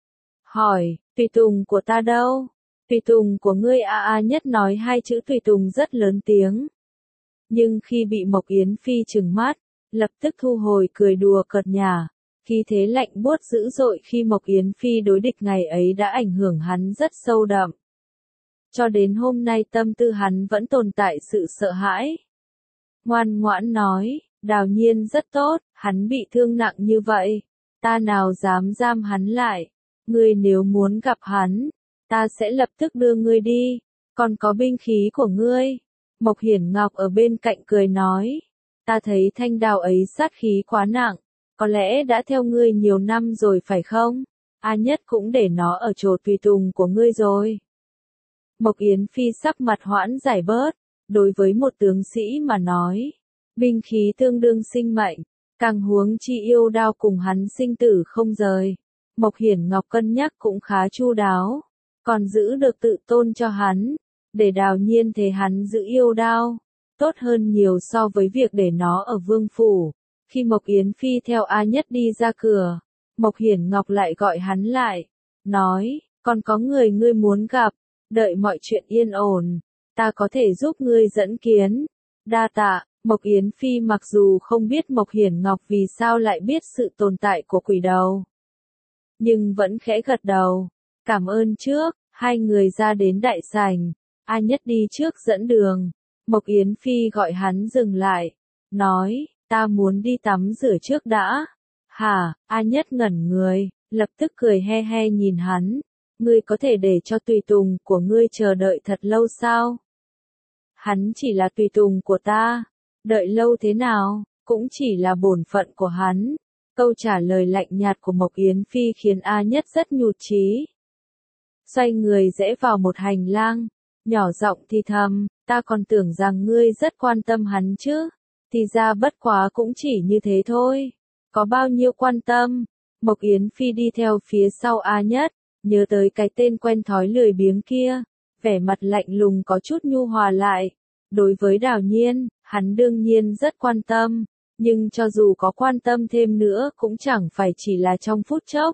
A: Hỏi, tùy tùng của ta đâu? Tùy tùng của ngươi A A Nhất nói hai chữ tùy tùng rất lớn tiếng. Nhưng khi bị Mộc Yến Phi trừng mắt, lập tức thu hồi cười đùa cợt nhả, khí thế lạnh buốt dữ dội khi Mộc Yến Phi đối địch ngày ấy đã ảnh hưởng hắn rất sâu đậm. Cho đến hôm nay tâm tư hắn vẫn tồn tại sự sợ hãi. Ngoan ngoãn nói, Đào Nhiên rất tốt, hắn bị thương nặng như vậy, ta nào dám giam hắn lại, ngươi nếu muốn gặp hắn, ta sẽ lập tức đưa ngươi đi, còn có binh khí của ngươi. Mộc Hiển Ngọc ở bên cạnh cười nói, ta thấy thanh đao ấy sát khí quá nặng, có lẽ đã theo ngươi nhiều năm rồi phải không? A Nhất cũng để nó ở chỗ tùy tùng của ngươi rồi. Mộc Yến Phi sắc mặt hoãn giải bớt, đối với một tướng sĩ mà nói, binh khí tương đương sinh mệnh, càng huống chi yêu đao cùng hắn sinh tử không rời. Mộc Hiển Ngọc cân nhắc cũng khá chu đáo, còn giữ được tự tôn cho hắn, để Đào Nhiên thế hắn giữ yêu đao, tốt hơn nhiều so với việc để nó ở vương phủ. Khi Mộc Yến Phi theo A Nhất đi ra cửa, Mộc Hiển Ngọc lại gọi hắn lại, nói, còn có người ngươi muốn gặp, đợi mọi chuyện yên ổn, ta có thể giúp ngươi dẫn kiến. Đa tạ. Mộc Yến Phi mặc dù không biết Mộc Hiển Ngọc vì sao lại biết sự tồn tại của quỷ đầu, nhưng vẫn khẽ gật đầu, cảm ơn trước. Hai người ra đến đại sảnh, A Nhất đi trước dẫn đường, Mộc Yến Phi gọi hắn dừng lại, nói, ta muốn đi tắm rửa trước đã. Hả? A Nhất ngẩn người, lập tức cười he he nhìn hắn, ngươi có thể để cho tùy tùng của ngươi chờ đợi thật lâu sao? Hắn chỉ là tùy tùng của ta, đợi lâu thế nào, cũng chỉ là bổn phận của hắn. Câu trả lời lạnh nhạt của Mộc Yến Phi khiến A Nhất rất nhụt chí. Xoay người rẽ vào một hành lang, nhỏ giọng thì thầm, ta còn tưởng rằng ngươi rất quan tâm hắn chứ, thì ra bất quá cũng chỉ như thế thôi, có bao nhiêu quan tâm. Mộc Yến Phi đi theo phía sau A Nhất, nhớ tới cái tên quen thói lười biếng kia, vẻ mặt lạnh lùng có chút nhu hòa lại. Đối với Đào Nhiên, hắn đương nhiên rất quan tâm, nhưng cho dù có quan tâm thêm nữa cũng chẳng phải chỉ là trong phút chốc.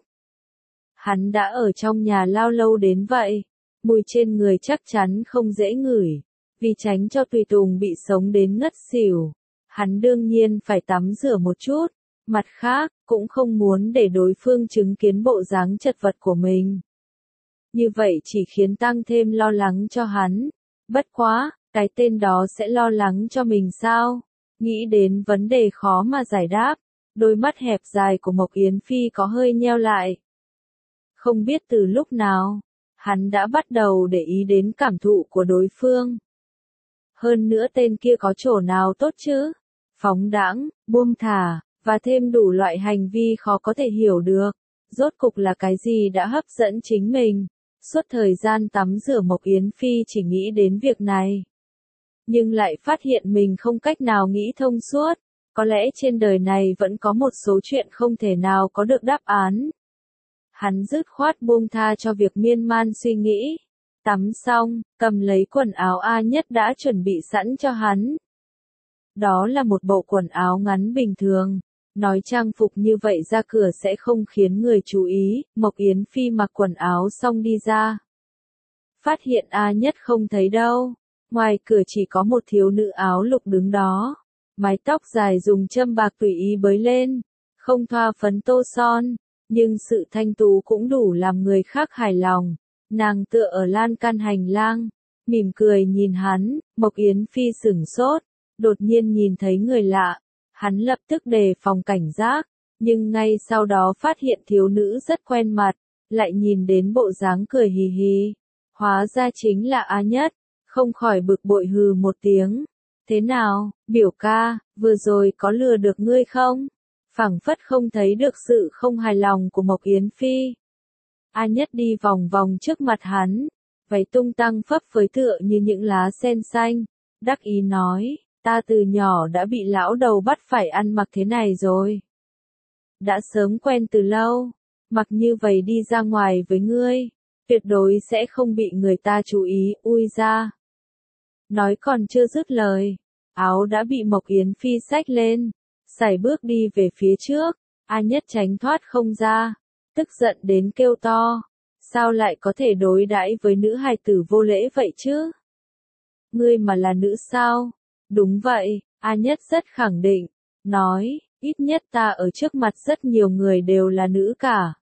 A: Hắn đã ở trong nhà lao lâu đến vậy, mùi trên người chắc chắn không dễ ngửi, vì tránh cho tùy tùng bị sống đến ngất xỉu. Hắn đương nhiên phải tắm rửa một chút, mặt khác, cũng không muốn để đối phương chứng kiến bộ dáng chật vật của mình. Như vậy chỉ khiến tăng thêm lo lắng cho hắn. Bất quá, cái tên đó sẽ lo lắng cho mình sao? Nghĩ đến vấn đề khó mà giải đáp, đôi mắt hẹp dài của Mộc Yến Phi có hơi nheo lại. Không biết từ lúc nào, hắn đã bắt đầu để ý đến cảm thụ của đối phương. Hơn nữa tên kia có chỗ nào tốt chứ? Phóng đãng, buông thả, và thêm đủ loại hành vi khó có thể hiểu được. Rốt cục là cái gì đã hấp dẫn chính mình? Suốt thời gian tắm rửa Mộc Yến Phi chỉ nghĩ đến việc này. Nhưng lại phát hiện mình không cách nào nghĩ thông suốt. Có lẽ trên đời này vẫn có một số chuyện không thể nào có được đáp án. Hắn dứt khoát buông tha cho việc miên man suy nghĩ. Tắm xong, cầm lấy quần áo A Nhất đã chuẩn bị sẵn cho hắn. Đó là một bộ quần áo ngắn bình thường. Nói trang phục như vậy ra cửa sẽ không khiến người chú ý. Mộc Yến Phi mặc quần áo xong đi ra. Phát hiện A Nhất không thấy đâu. Ngoài cửa chỉ có một thiếu nữ áo lục đứng đó. Mái tóc dài dùng châm bạc tùy ý bới lên. Không thoa phấn tô son. Nhưng sự thanh tú cũng đủ làm người khác hài lòng. Nàng tựa ở lan can hành lang. Mỉm cười nhìn hắn. Mộc Yến Phi sửng sốt. Đột nhiên nhìn thấy người lạ. Hắn lập tức đề phòng cảnh giác. Nhưng ngay sau đó phát hiện thiếu nữ rất quen mặt. Lại nhìn đến bộ dáng cười hì hì. Hóa ra chính là A Nhất. Không khỏi bực bội hừ một tiếng. Thế nào, biểu ca, vừa rồi có lừa được ngươi không? Phảng phất không thấy được sự không hài lòng của Mộc Yến Phi. A Nhất đi vòng vòng trước mặt hắn. Váy tung tăng phấp phới tựa như những lá sen xanh. Đắc ý nói, ta từ nhỏ đã bị lão đầu bắt phải ăn mặc thế này rồi. Đã sớm quen từ lâu. Mặc như vậy đi ra ngoài với ngươi. Tuyệt đối sẽ không bị người ta chú ý, ui ra. Nói còn chưa dứt lời. Áo đã bị Mộc Yến Phi xách lên. Sải bước đi về phía trước. A Nhất tránh thoát không ra. Tức giận đến kêu to. Sao lại có thể đối đãi với nữ hài tử vô lễ vậy chứ? Ngươi mà là nữ sao? Đúng vậy, A Nhất rất khẳng định. Nói, ít nhất ta ở trước mặt rất nhiều người đều là nữ cả.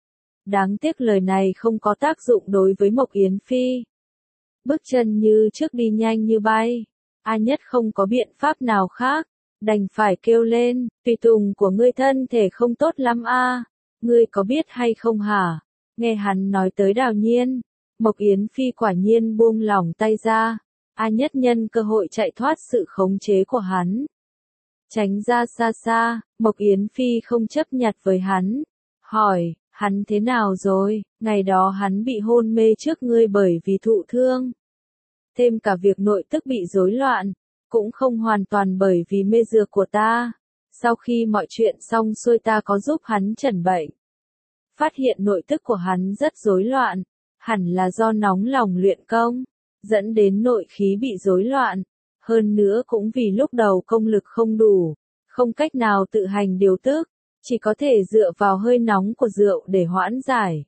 A: Đáng tiếc lời này không có tác dụng đối với Mộc Yến Phi. Bước chân như trước đi nhanh như bay. A Nhất không có biện pháp nào khác. Đành phải kêu lên, tùy tùng của ngươi thân thể không tốt lắm a, ngươi có biết hay không hả? Nghe hắn nói tới Đào Nhiên, Mộc Yến Phi quả nhiên buông lỏng tay ra. A Nhất nhân cơ hội chạy thoát sự khống chế của hắn. Tránh ra xa xa, Mộc Yến Phi không chấp nhặt với hắn. Hỏi, hắn thế nào rồi? Ngày đó hắn bị hôn mê trước ngươi bởi vì thụ thương. Thêm cả việc nội tức bị rối loạn. Cũng không hoàn toàn bởi vì mê dược của ta. Sau khi mọi chuyện xong xuôi ta có giúp hắn chẩn bệnh. Phát hiện nội tức của hắn rất rối loạn. Hẳn là do nóng lòng luyện công. Dẫn đến nội khí bị rối loạn. Hơn nữa cũng vì lúc đầu công lực không đủ. Không cách nào tự hành điều tức. Chỉ có thể dựa vào hơi nóng của rượu để hoãn giải.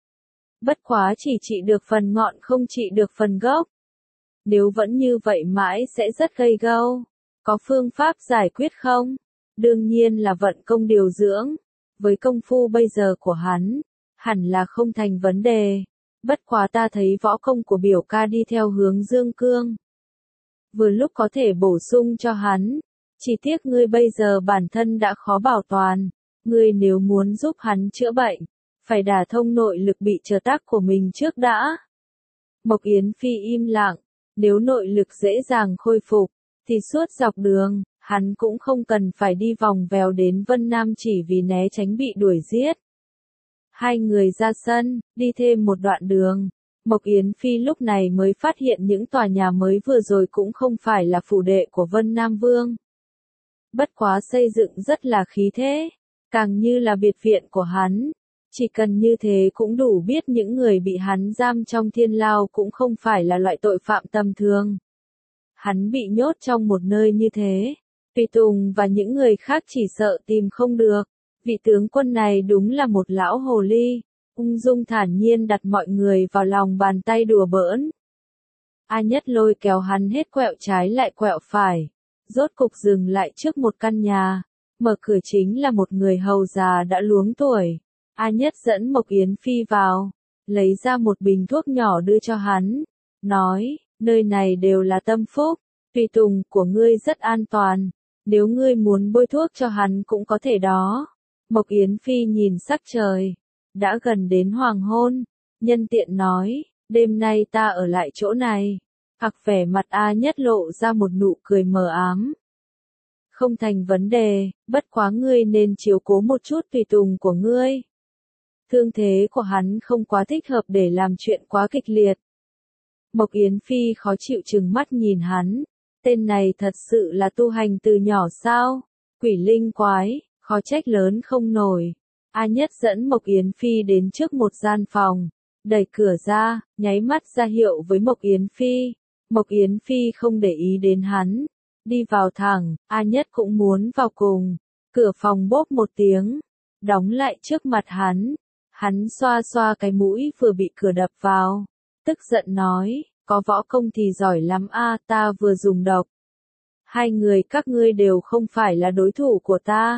A: Bất quá chỉ trị được phần ngọn không trị được phần gốc. Nếu vẫn như vậy mãi sẽ rất gây gâu. Có phương pháp giải quyết không? Đương nhiên là vận công điều dưỡng. Với công phu bây giờ của hắn, hẳn là không thành vấn đề. Bất quá ta thấy võ công của biểu ca đi theo hướng dương cương. Vừa lúc có thể bổ sung cho hắn. Chỉ tiếc ngươi bây giờ bản thân đã khó bảo toàn. Ngươi nếu muốn giúp hắn chữa bệnh, phải đả thông nội lực bị trở tác của mình trước đã. Mộc Yến Phi im lặng. Nếu nội lực dễ dàng khôi phục, thì suốt dọc đường, hắn cũng không cần phải đi vòng vèo đến Vân Nam chỉ vì né tránh bị đuổi giết. Hai người ra sân, đi thêm một đoạn đường. Mộc Yến Phi lúc này mới phát hiện những tòa nhà mới vừa rồi cũng không phải là phủ đệ của Vân Nam Vương. Bất quá xây dựng rất là khí thế, càng như là biệt viện của hắn. Chỉ cần như thế cũng đủ biết những người bị hắn giam trong thiên lao cũng không phải là loại tội phạm tầm thường. Hắn bị nhốt trong một nơi như thế, Tùy Tùng và những người khác chỉ sợ tìm không được. Vị tướng quân này đúng là một lão hồ ly, ung dung thản nhiên đặt mọi người vào lòng bàn tay đùa bỡn. A Nhất lôi kéo hắn hết quẹo trái lại quẹo phải, rốt cục dừng lại trước một căn nhà, mở cửa chính là một người hầu già đã luống tuổi. A Nhất dẫn Mộc Yến Phi vào, lấy ra một bình thuốc nhỏ đưa cho hắn, nói, nơi này đều là tâm phúc, tùy tùng của ngươi rất an toàn, nếu ngươi muốn bôi thuốc cho hắn cũng có thể đó. Mộc Yến Phi nhìn sắc trời, đã gần đến hoàng hôn, nhân tiện nói, đêm nay ta ở lại chỗ này. Hoặc vẻ mặt A Nhất lộ ra một nụ cười mờ ám. Không thành vấn đề, bất quá ngươi nên chiếu cố một chút tùy tùng của ngươi. Thương thế của hắn không quá thích hợp để làm chuyện quá kịch liệt. Mộc Yến Phi khó chịu trừng mắt nhìn hắn, tên này thật sự là tu hành từ nhỏ sao? Quỷ linh quái, khó trách lớn không nổi. A Nhất dẫn Mộc Yến Phi đến trước một gian phòng, đẩy cửa ra, nháy mắt ra hiệu với Mộc Yến Phi. Mộc Yến Phi không để ý đến hắn, đi vào thẳng, A Nhất cũng muốn vào cùng. Cửa phòng bốp một tiếng, đóng lại trước mặt hắn. Hắn xoa xoa cái mũi vừa bị cửa đập vào, tức giận nói, có võ công thì giỏi lắm a, ta vừa dùng độc. Hai người các ngươi đều không phải là đối thủ của ta.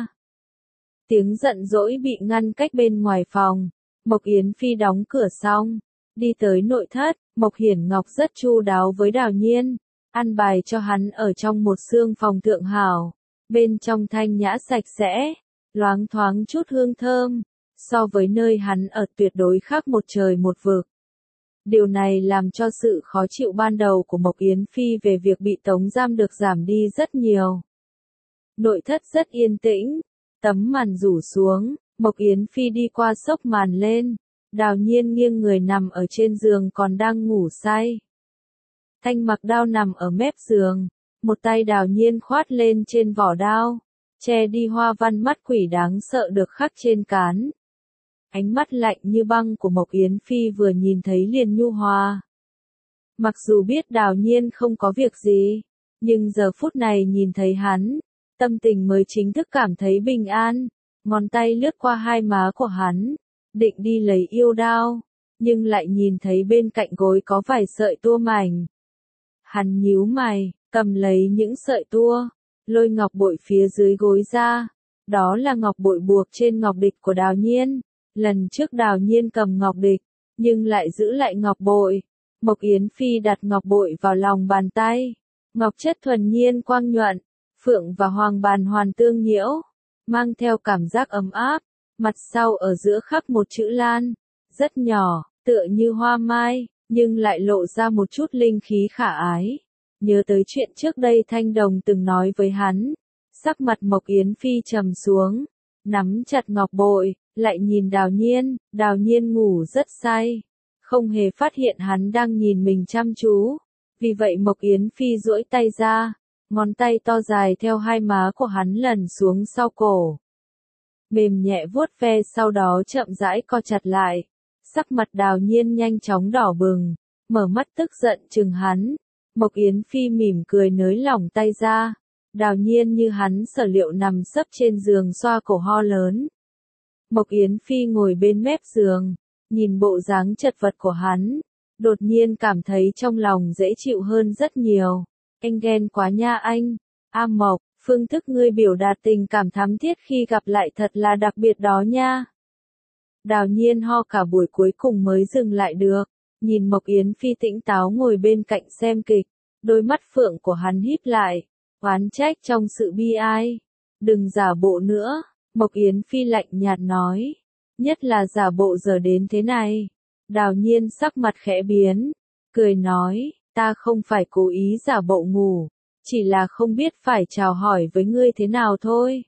A: Tiếng giận dỗi bị ngăn cách bên ngoài phòng, Mộc Yến Phi đóng cửa xong, đi tới nội thất, Mộc Hiển Ngọc rất chu đáo với Đào Nhiên, ăn bài cho hắn ở trong một xương phòng thượng hảo, bên trong thanh nhã sạch sẽ, loáng thoáng chút hương thơm, so với nơi hắn ở tuyệt đối khác một trời một vực. Điều này làm cho sự khó chịu ban đầu của Mộc Yến Phi về việc bị tống giam được giảm đi rất nhiều. Nội thất rất yên tĩnh, tấm màn rủ xuống, Mộc Yến Phi đi qua xốc màn lên, Đào Nhiên nghiêng người nằm ở trên giường còn đang ngủ say. Thanh Mặc Đao nằm ở mép giường, một tay Đào Nhiên khoát lên trên vỏ đao, che đi hoa văn mắt quỷ đáng sợ được khắc trên cán. Ánh mắt lạnh như băng của Mộc Yến Phi vừa nhìn thấy liền nhu hòa. Mặc dù biết Đào Nhiên không có việc gì, nhưng giờ phút này nhìn thấy hắn, tâm tình mới chính thức cảm thấy bình an. Ngón tay lướt qua hai má của hắn, định đi lấy yêu đao, nhưng lại nhìn thấy bên cạnh gối có vài sợi tua mảnh. Hắn nhíu mày, cầm lấy những sợi tua, lôi ngọc bội phía dưới gối ra. Đó là ngọc bội buộc trên ngọc địch của Đào Nhiên. Lần trước Đào Nhiên cầm ngọc địch, nhưng lại giữ lại ngọc bội. Mộc Yến Phi đặt ngọc bội vào lòng bàn tay. Ngọc chất thuần nhiên quang nhuận, phượng và hoàng bàn hoàn tương nhiễu, mang theo cảm giác ấm áp. Mặt sau ở giữa khắc một chữ lan, rất nhỏ, tựa như hoa mai, nhưng lại lộ ra một chút linh khí khả ái. Nhớ tới chuyện trước đây Thanh Đồng từng nói với hắn, sắc mặt Mộc Yến Phi trầm xuống, nắm chặt ngọc bội, lại nhìn Đào Nhiên. Đào Nhiên ngủ rất say, không hề phát hiện hắn đang nhìn mình chăm chú. Vì vậy Mộc Yến Phi duỗi tay ra, ngón tay to dài theo hai má của hắn lần xuống sau cổ. Mềm nhẹ vuốt ve sau đó chậm rãi co chặt lại. Sắc mặt Đào Nhiên nhanh chóng đỏ bừng, mở mắt tức giận chừng hắn. Mộc Yến Phi mỉm cười nới lỏng tay ra. Đào Nhiên như hắn sở liệu nằm sấp trên giường xoa cổ ho lớn. Mộc Yến Phi ngồi bên mép giường, nhìn bộ dáng chật vật của hắn, đột nhiên cảm thấy trong lòng dễ chịu hơn rất nhiều. Anh ghen quá nha anh. A Mộc, phương thức ngươi biểu đạt tình cảm thắm thiết khi gặp lại thật là đặc biệt đó nha. Đào Nhiên ho cả buổi cuối cùng mới dừng lại được, nhìn Mộc Yến Phi tĩnh táo ngồi bên cạnh xem kịch, đôi mắt phượng của hắn híp lại, oán trách trong sự bi ai. Đừng giả bộ nữa, Mộc Yến Phi lạnh nhạt nói, nhất là giả bộ giờ đến thế này. Đào Nhiên sắc mặt khẽ biến, cười nói, ta không phải cố ý giả bộ ngủ, chỉ là không biết phải chào hỏi với ngươi thế nào thôi.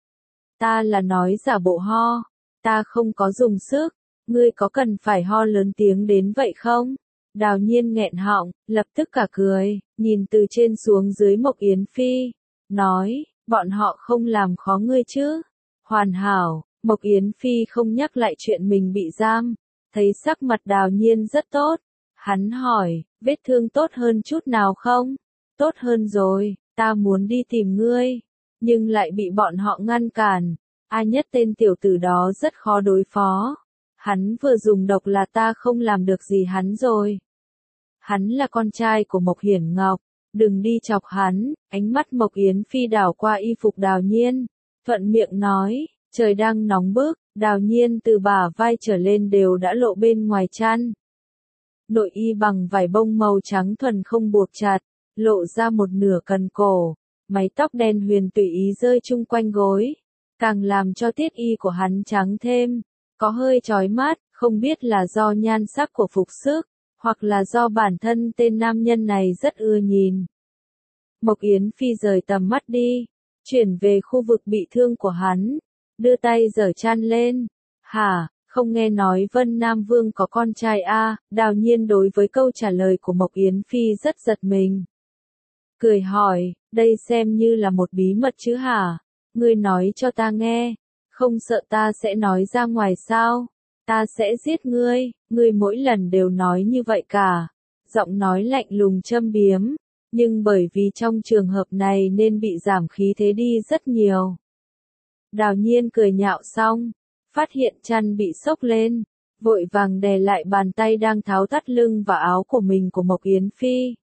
A: Ta là nói giả bộ ho, ta không có dùng sức, ngươi có cần phải ho lớn tiếng đến vậy không? Đào Nhiên nghẹn họng, lập tức cả cười, nhìn từ trên xuống dưới Mộc Yến Phi, nói, bọn họ không làm khó ngươi chứ? Hoàn hảo, Mộc Yến Phi không nhắc lại chuyện mình bị giam, thấy sắc mặt Đào Nhiên rất tốt. Hắn hỏi, vết thương tốt hơn chút nào không? Tốt hơn rồi, ta muốn đi tìm ngươi, nhưng lại bị bọn họ ngăn cản. A Nhất tên tiểu tử đó rất khó đối phó. Hắn vừa dùng độc là ta không làm được gì hắn rồi. Hắn là con trai của Mộc Hiển Ngọc, đừng đi chọc hắn. Ánh mắt Mộc Yến Phi đảo qua y phục Đào Nhiên, thuận miệng nói, trời đang nóng bức. Đào Nhiên từ bả vai trở lên đều đã lộ bên ngoài chăn. Nội y bằng vải bông màu trắng thuần không buộc chặt, lộ ra một nửa cần cổ, mái tóc đen huyền tùy ý rơi chung quanh gối, càng làm cho tiết y của hắn trắng thêm, có hơi chói mắt, không biết là do nhan sắc của phục sức, hoặc là do bản thân tên nam nhân này rất ưa nhìn. Mộc Yến Phi rời tầm mắt đi, chuyển về khu vực bị thương của hắn, đưa tay giở chăn lên. Hả, không nghe nói Vân Nam Vương có con trai a? Đào Nhiên đối với câu trả lời của Mộc Yến Phi rất giật mình. Cười hỏi, đây xem như là một bí mật chứ hả? Ngươi nói cho ta nghe, không sợ ta sẽ nói ra ngoài sao? Ta sẽ giết ngươi, ngươi mỗi lần đều nói như vậy cả. Giọng nói lạnh lùng châm biếm, nhưng bởi vì trong trường hợp này nên bị giảm khí thế đi rất nhiều. Đào Nhiên cười nhạo xong, phát hiện chăn bị xốc lên, vội vàng đè lại bàn tay đang tháo thắt lưng và áo của mình của Mộc Yến Phi.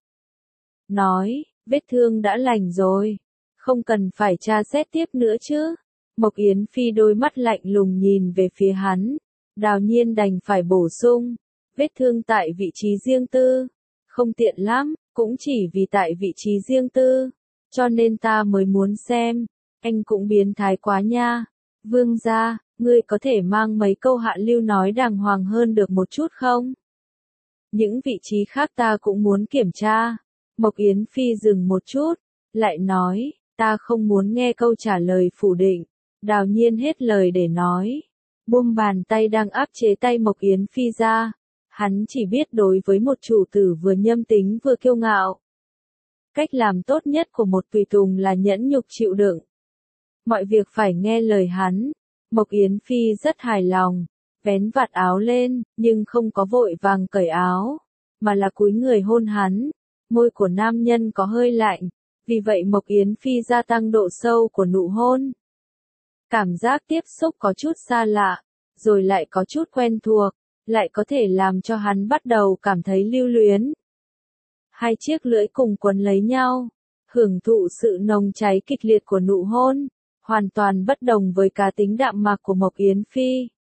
A: Nói, vết thương đã lành rồi, không cần phải tra xét tiếp nữa chứ. Mộc Yến Phi đôi mắt lạnh lùng nhìn về phía hắn, Đào Nhiên đành phải bổ sung, vết thương tại vị trí riêng tư, không tiện lắm, cũng chỉ vì tại vị trí riêng tư, cho nên ta mới muốn xem. Anh cũng biến thái quá nha. Vương gia, ngươi có thể mang mấy câu hạ lưu nói đàng hoàng hơn được một chút không? Những vị trí khác ta cũng muốn kiểm tra. Mộc Yến Phi dừng một chút, lại nói, ta không muốn nghe câu trả lời phủ định. Đào Nhiên hết lời để nói, buông bàn tay đang áp chế tay Mộc Yến Phi ra. Hắn chỉ biết đối với một chủ tử vừa nhâm tính vừa kiêu ngạo, cách làm tốt nhất của một tùy tùng là nhẫn nhục chịu đựng. Mọi việc phải nghe lời hắn. Mộc Yến Phi rất hài lòng, vén vạt áo lên, nhưng không có vội vàng cởi áo, mà là cúi người hôn hắn. Môi của nam nhân có hơi lạnh, vì vậy Mộc Yến Phi gia tăng độ sâu của nụ hôn. Cảm giác tiếp xúc có chút xa lạ, rồi lại có chút quen thuộc, lại có thể làm cho hắn bắt đầu cảm thấy lưu luyến. Hai chiếc lưỡi cùng quấn lấy nhau, hưởng thụ sự nồng cháy kịch liệt của nụ hôn, hoàn toàn bất đồng với cá tính đạm mạc của Mộc Yến Phi.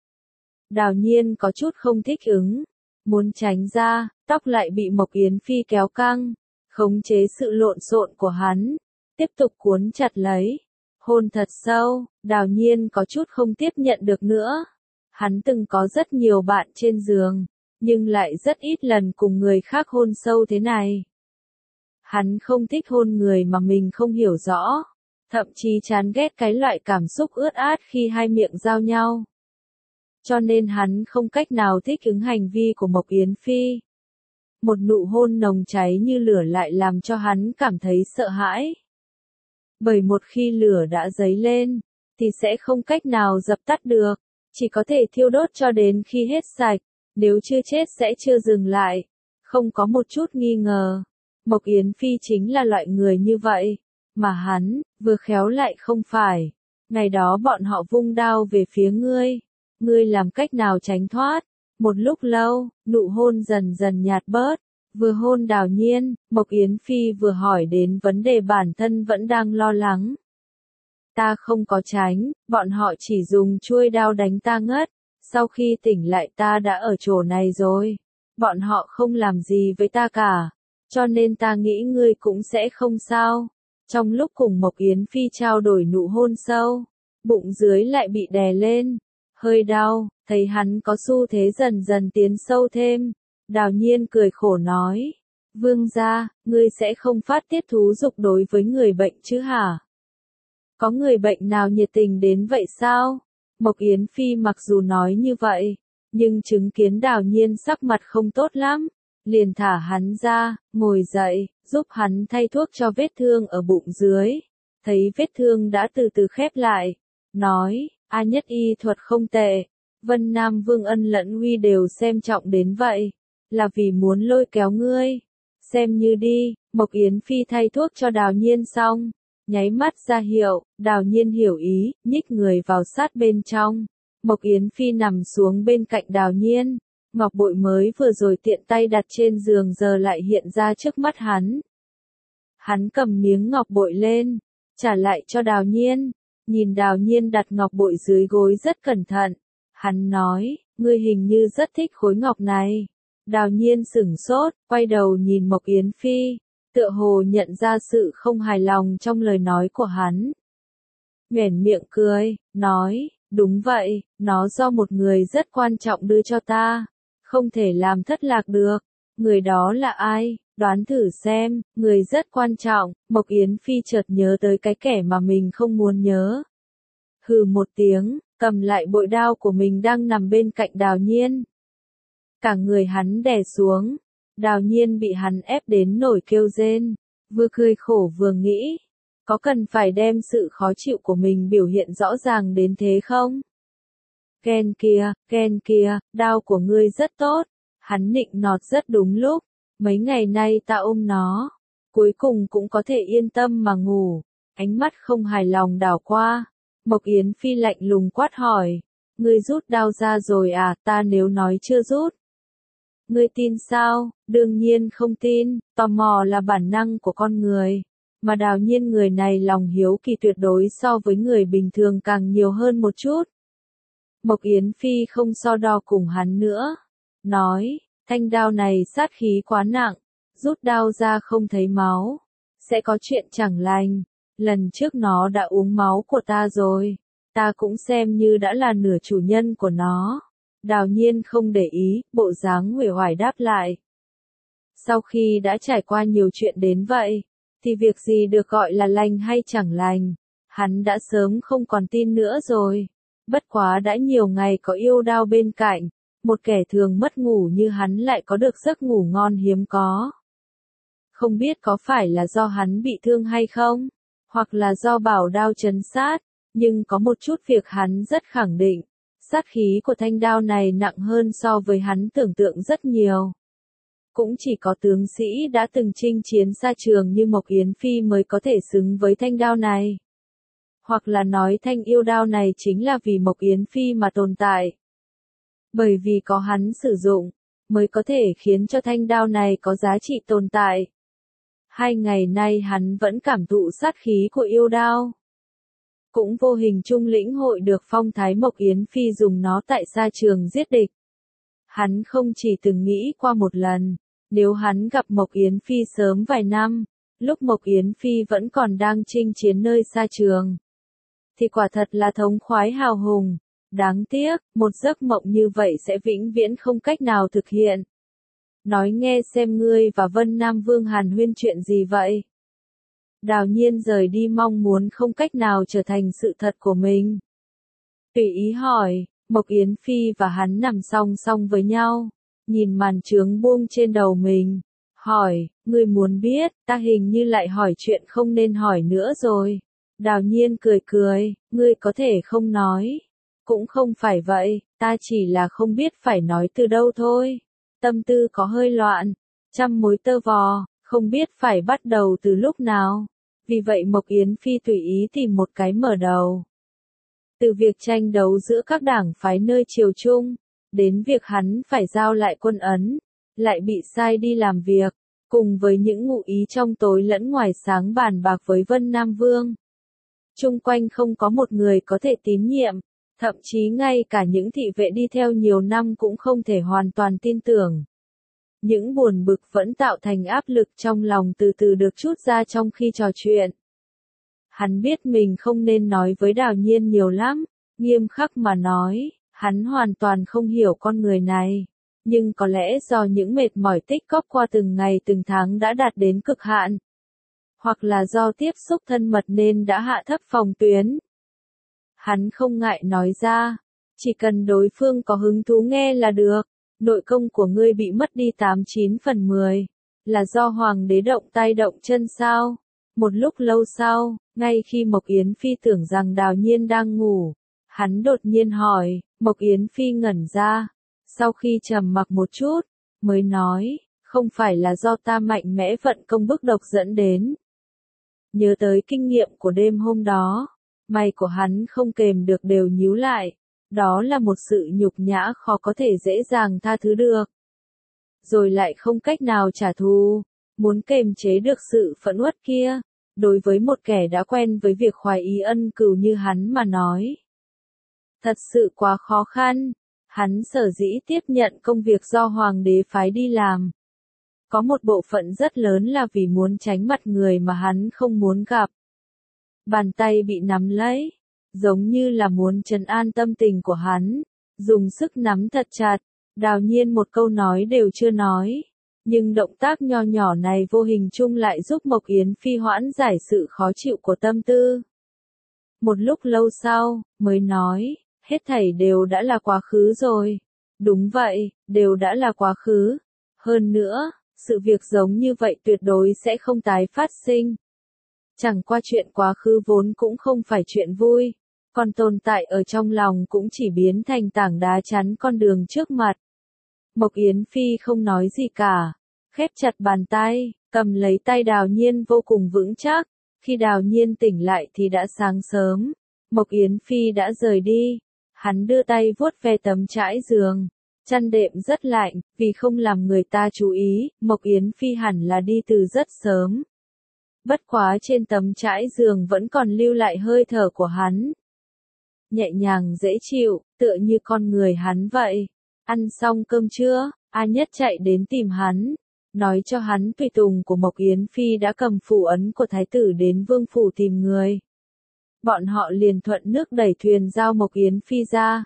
A: Đào Nhiên có chút không thích ứng, muốn tránh ra, tóc lại bị Mộc Yến Phi kéo căng, khống chế sự lộn xộn của hắn, tiếp tục cuốn chặt lấy. Hôn thật sâu, Đào Nhiên có chút không tiếp nhận được nữa. Hắn từng có rất nhiều bạn trên giường, nhưng lại rất ít lần cùng người khác hôn sâu thế này. Hắn không thích hôn người mà mình không hiểu rõ, thậm chí chán ghét cái loại cảm xúc ướt át khi hai miệng giao nhau. Cho nên hắn không cách nào thích ứng hành vi của Mộc Yến Phi. Một nụ hôn nồng cháy như lửa lại làm cho hắn cảm thấy sợ hãi. Bởi một khi lửa đã dấy lên, thì sẽ không cách nào dập tắt được, chỉ có thể thiêu đốt cho đến khi hết sạch, nếu chưa chết sẽ chưa dừng lại. Không có một chút nghi ngờ, Mộc Yến Phi chính là loại người như vậy, mà hắn, vừa khéo lại không phải. Ngày đó bọn họ vung đao về phía ngươi, ngươi làm cách nào tránh thoát? Một lúc lâu, nụ hôn dần dần nhạt bớt, vừa hôn Đào Nhiên, Mộc Yến Phi vừa hỏi đến vấn đề bản thân vẫn đang lo lắng. Ta không có tránh, bọn họ chỉ dùng chuôi đao đánh ta ngất, sau khi tỉnh lại ta đã ở chỗ này rồi. Bọn họ không làm gì với ta cả, cho nên ta nghĩ ngươi cũng sẽ không sao. Trong lúc cùng Mộc Yến Phi trao đổi nụ hôn sâu, bụng dưới lại bị đè lên, hơi đau, thấy hắn có xu thế dần dần tiến sâu thêm. Đào Nhiên cười khổ nói, vương gia, ngươi sẽ không phát tiết thú dục đối với người bệnh chứ hả? Có người bệnh nào nhiệt tình đến vậy sao? Mộc Yến Phi mặc dù nói như vậy, nhưng chứng kiến Đào Nhiên sắc mặt không tốt lắm, liền thả hắn ra, ngồi dậy, giúp hắn thay thuốc cho vết thương ở bụng dưới. Thấy vết thương đã từ từ khép lại, nói, A nhất y thuật không tệ, Vân Nam Vương Ân lẫn Huy đều xem trọng đến vậy, là vì muốn lôi kéo ngươi. Xem như đi, Mộc Yến Phi thay thuốc cho Đào Nhiên xong, nháy mắt ra hiệu, Đào Nhiên hiểu ý, nhích người vào sát bên trong. Mộc Yến Phi nằm xuống bên cạnh Đào Nhiên, ngọc bội mới vừa rồi tiện tay đặt trên giường giờ lại hiện ra trước mắt hắn. Hắn cầm miếng ngọc bội lên, trả lại cho Đào Nhiên, nhìn Đào Nhiên đặt ngọc bội dưới gối rất cẩn thận. Hắn nói, ngươi hình như rất thích khối ngọc này. Đào Nhiên sửng sốt, quay đầu nhìn Mộc Yến Phi, tựa hồ nhận ra sự không hài lòng trong lời nói của hắn. Nhoẻn miệng cười, nói, đúng vậy, nó do một người rất quan trọng đưa cho ta, không thể làm thất lạc được. Người đó là ai? Đoán thử xem, người rất quan trọng. Mộc Yến Phi chợt nhớ tới cái kẻ mà mình không muốn nhớ. Hừ một tiếng, cầm lại bội đao của mình đang nằm bên cạnh Đào Nhiên. Cả người hắn đè xuống, Đào Nhiên bị hắn ép đến nổi kêu rên, vừa cười khổ vừa nghĩ, có cần phải đem sự khó chịu của mình biểu hiện rõ ràng đến thế không? Ken kìa, Ken kìa, đao của ngươi rất tốt, hắn nịnh nọt rất đúng lúc, mấy ngày nay ta ôm nó, cuối cùng cũng có thể yên tâm mà ngủ. Ánh mắt không hài lòng đảo qua, Mộc Yến Phi lạnh lùng quát hỏi, ngươi rút đao ra rồi à? Ta nếu nói chưa rút, ngươi tin sao? Đương nhiên không tin, tò mò là bản năng của con người, mà Đào Nhiên người này lòng hiếu kỳ tuyệt đối so với người bình thường càng nhiều hơn một chút. Mộc Yến Phi không so đo cùng hắn nữa, nói, thanh đao này sát khí quá nặng, rút đao ra không thấy máu, sẽ có chuyện chẳng lành. Lần trước nó đã uống máu của ta rồi, ta cũng xem như đã là nửa chủ nhân của nó. Đào Nhiên không để ý, bộ dáng uể oải đáp lại. Sau khi đã trải qua nhiều chuyện đến vậy, thì việc gì được gọi là lành hay chẳng lành, hắn đã sớm không còn tin nữa rồi. Bất quá đã nhiều ngày có yêu đao bên cạnh, một kẻ thường mất ngủ như hắn lại có được giấc ngủ ngon hiếm có. Không biết có phải là do hắn bị thương hay không, hoặc là do bảo đao trấn sát, nhưng có một chút việc hắn rất khẳng định, sát khí của thanh đao này nặng hơn so với hắn tưởng tượng rất nhiều. Cũng chỉ có tướng sĩ đã từng chinh chiến xa trường như Mộc Yến Phi mới có thể xứng với thanh đao này. Hoặc là nói thanh yêu đao này chính là vì Mộc Yến Phi mà tồn tại. Bởi vì có hắn sử dụng, mới có thể khiến cho thanh đao này có giá trị tồn tại. Hai ngày nay hắn vẫn cảm thụ sát khí của yêu đao. Cũng vô hình trung lĩnh hội được phong thái Mộc Yến Phi dùng nó tại sa trường giết địch. Hắn không chỉ từng nghĩ qua một lần, nếu hắn gặp Mộc Yến Phi sớm vài năm, lúc Mộc Yến Phi vẫn còn đang chinh chiến nơi sa trường, thì quả thật là thống khoái hào hùng. Đáng tiếc, một giấc mộng như vậy sẽ vĩnh viễn không cách nào thực hiện. Nói nghe xem ngươi và Vân Nam Vương hàn huyên chuyện gì vậy? Đào Nhiên rời đi mong muốn không cách nào trở thành sự thật của mình. Tùy ý hỏi, Mộc Yến Phi và hắn nằm song song với nhau, nhìn màn trướng buông trên đầu mình, hỏi, ngươi muốn biết, ta hình như lại hỏi chuyện không nên hỏi nữa rồi. Đào Nhiên cười cười, ngươi có thể không nói. Cũng không phải vậy, ta chỉ là không biết phải nói từ đâu thôi. Tâm tư có hơi loạn, trăm mối tơ vò, không biết phải bắt đầu từ lúc nào. Vì vậy Mộc Yến Phi tùy ý tìm một cái mở đầu. Từ việc tranh đấu giữa các đảng phái nơi triều Trung, đến việc hắn phải giao lại quân ấn, lại bị sai đi làm việc, cùng với những ngụ ý trong tối lẫn ngoài sáng bàn bạc với Vân Nam Vương. Chung quanh không có một người có thể tín nhiệm. Thậm chí ngay cả những thị vệ đi theo nhiều năm cũng không thể hoàn toàn tin tưởng. Những buồn bực vẫn tạo thành áp lực trong lòng từ từ được trút ra trong khi trò chuyện. Hắn biết mình không nên nói với Đào Nhiên nhiều lắm, nghiêm khắc mà nói, hắn hoàn toàn không hiểu con người này. Nhưng có lẽ do những mệt mỏi tích cóp qua từng ngày từng tháng đã đạt đến cực hạn. Hoặc là do tiếp xúc thân mật nên đã hạ thấp phòng tuyến. Hắn không ngại nói ra, chỉ cần đối phương có hứng thú nghe là được. Nội công của ngươi bị mất đi tám chín phần mười, là do hoàng đế động tay động chân sao? Một lúc lâu sau, ngay khi Mộc Yến Phi tưởng rằng Đào Nhiên đang ngủ, Hắn đột nhiên hỏi, Mộc Yến Phi ngẩn ra, sau khi trầm mặc một chút, mới nói, không phải là do ta mạnh mẽ vận công bức độc dẫn đến. Nhớ tới kinh nghiệm của đêm hôm đó, mày của hắn không kềm được đều nhíu lại, đó là một sự nhục nhã khó có thể dễ dàng tha thứ được. Rồi lại không cách nào trả thù, muốn kềm chế được sự phẫn uất kia, đối với một kẻ đã quen với việc khoái ý ân cừu như hắn mà nói. Thật sự quá khó khăn, hắn sở dĩ tiếp nhận công việc do hoàng đế phái đi làm. Có một bộ phận rất lớn là vì muốn tránh mặt người mà hắn không muốn gặp. Bàn tay bị nắm lấy, giống như là muốn trấn an tâm tình của hắn, dùng sức nắm thật chặt, Đào Nhiên một câu nói đều chưa nói, nhưng động tác nho nhỏ này vô hình chung lại giúp Mộc Yến Phi hoãn giải sự khó chịu của tâm tư. Một lúc lâu sau, mới nói, hết thảy đều đã là quá khứ rồi. Đúng vậy, đều đã là quá khứ. Hơn nữa, sự việc giống như vậy tuyệt đối sẽ không tái phát sinh. Chẳng qua chuyện quá khứ vốn cũng không phải chuyện vui, còn tồn tại ở trong lòng cũng chỉ biến thành tảng đá chắn con đường trước mặt. Mộc Yến Phi không nói gì cả, khép chặt bàn tay, cầm lấy tay Đào Nhiên vô cùng vững chắc. Khi Đào Nhiên tỉnh lại thì đã sáng sớm, Mộc Yến Phi đã rời đi. Hắn đưa tay vuốt ve tấm trải giường, chăn đệm rất lạnh, vì không làm người ta chú ý, Mộc Yến Phi hẳn là đi từ rất sớm. Bất quá trên tấm trải giường vẫn còn lưu lại hơi thở của hắn. Nhẹ nhàng dễ chịu, tựa như con người hắn vậy. Ăn xong cơm trưa, A Nhất chạy đến tìm hắn, nói cho hắn tùy tùng của Mộc Yến Phi đã cầm phủ ấn của thái tử đến vương phủ tìm người. Bọn họ liền thuận nước đẩy thuyền giao Mộc Yến Phi ra.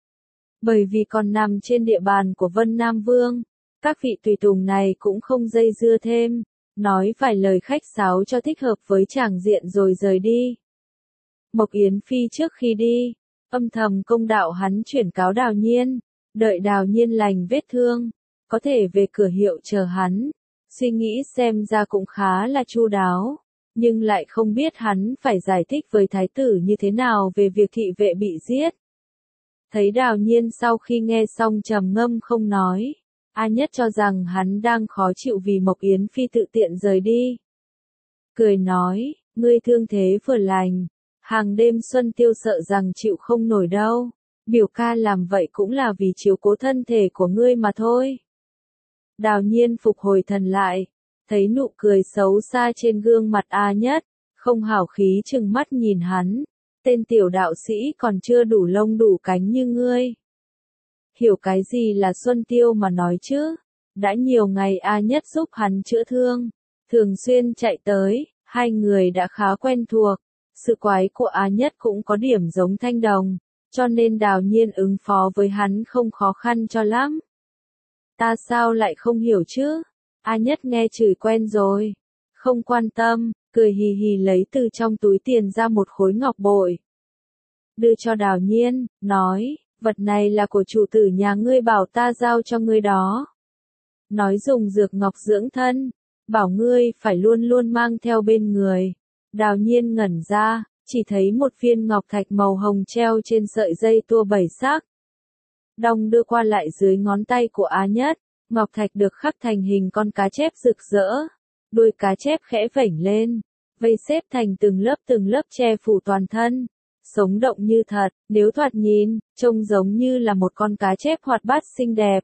A: Bởi vì còn nằm trên địa bàn của Vân Nam Vương, các vị tùy tùng này cũng không dây dưa thêm, nói vài lời khách sáo cho thích hợp với tràng diện rồi rời đi. Mộc Yến Phi trước khi đi, âm thầm công đạo hắn chuyển cáo Đào Nhiên, đợi Đào Nhiên lành vết thương, có thể về cửa hiệu chờ hắn. Suy nghĩ xem ra cũng khá là chu đáo, nhưng lại không biết hắn phải giải thích với thái tử như thế nào về việc thị vệ bị giết. Thấy Đào Nhiên sau khi nghe xong trầm ngâm không nói, A Nhất cho rằng hắn đang khó chịu vì Mộc Yến Phi tự tiện rời đi. Cười nói, ngươi thương thế vừa lành, hàng đêm Xuân Tiêu sợ rằng chịu không nổi đâu, biểu ca làm vậy cũng là vì chiếu cố thân thể của ngươi mà thôi. Đào Nhiên phục hồi thần lại, thấy nụ cười xấu xa trên gương mặt A Nhất, không hảo khí trừng mắt nhìn hắn, tên tiểu đạo sĩ còn chưa đủ lông đủ cánh như ngươi. Hiểu cái gì là Xuân Tiêu mà nói chứ, đã nhiều ngày A Nhất giúp hắn chữa thương, thường xuyên chạy tới, hai người đã khá quen thuộc, sự quái của A Nhất cũng có điểm giống Thanh Đồng, cho nên Đào Nhiên ứng phó với hắn không khó khăn cho lắm. Ta sao lại không hiểu chứ? A Nhất nghe chửi quen rồi. Không quan tâm, cười hì hì lấy từ trong túi tiền ra một khối ngọc bội. Đưa cho Đào Nhiên, nói, vật này là của chủ tử nhà ngươi bảo ta giao cho ngươi đó. Nói dùng dược ngọc dưỡng thân, bảo ngươi phải luôn luôn mang theo bên người. Đào Nhiên ngẩn ra, chỉ thấy một viên ngọc thạch màu hồng treo trên sợi dây tua bảy sắc. Đong đưa qua lại dưới ngón tay của Á Nhất, ngọc thạch được khắc thành hình con cá chép rực rỡ, đuôi cá chép khẽ vểnh lên, vây xếp thành từng lớp từng lớp che phủ toàn thân, sống động như thật, nếu thoạt nhìn, trông giống như là một con cá chép hoạt bát xinh đẹp.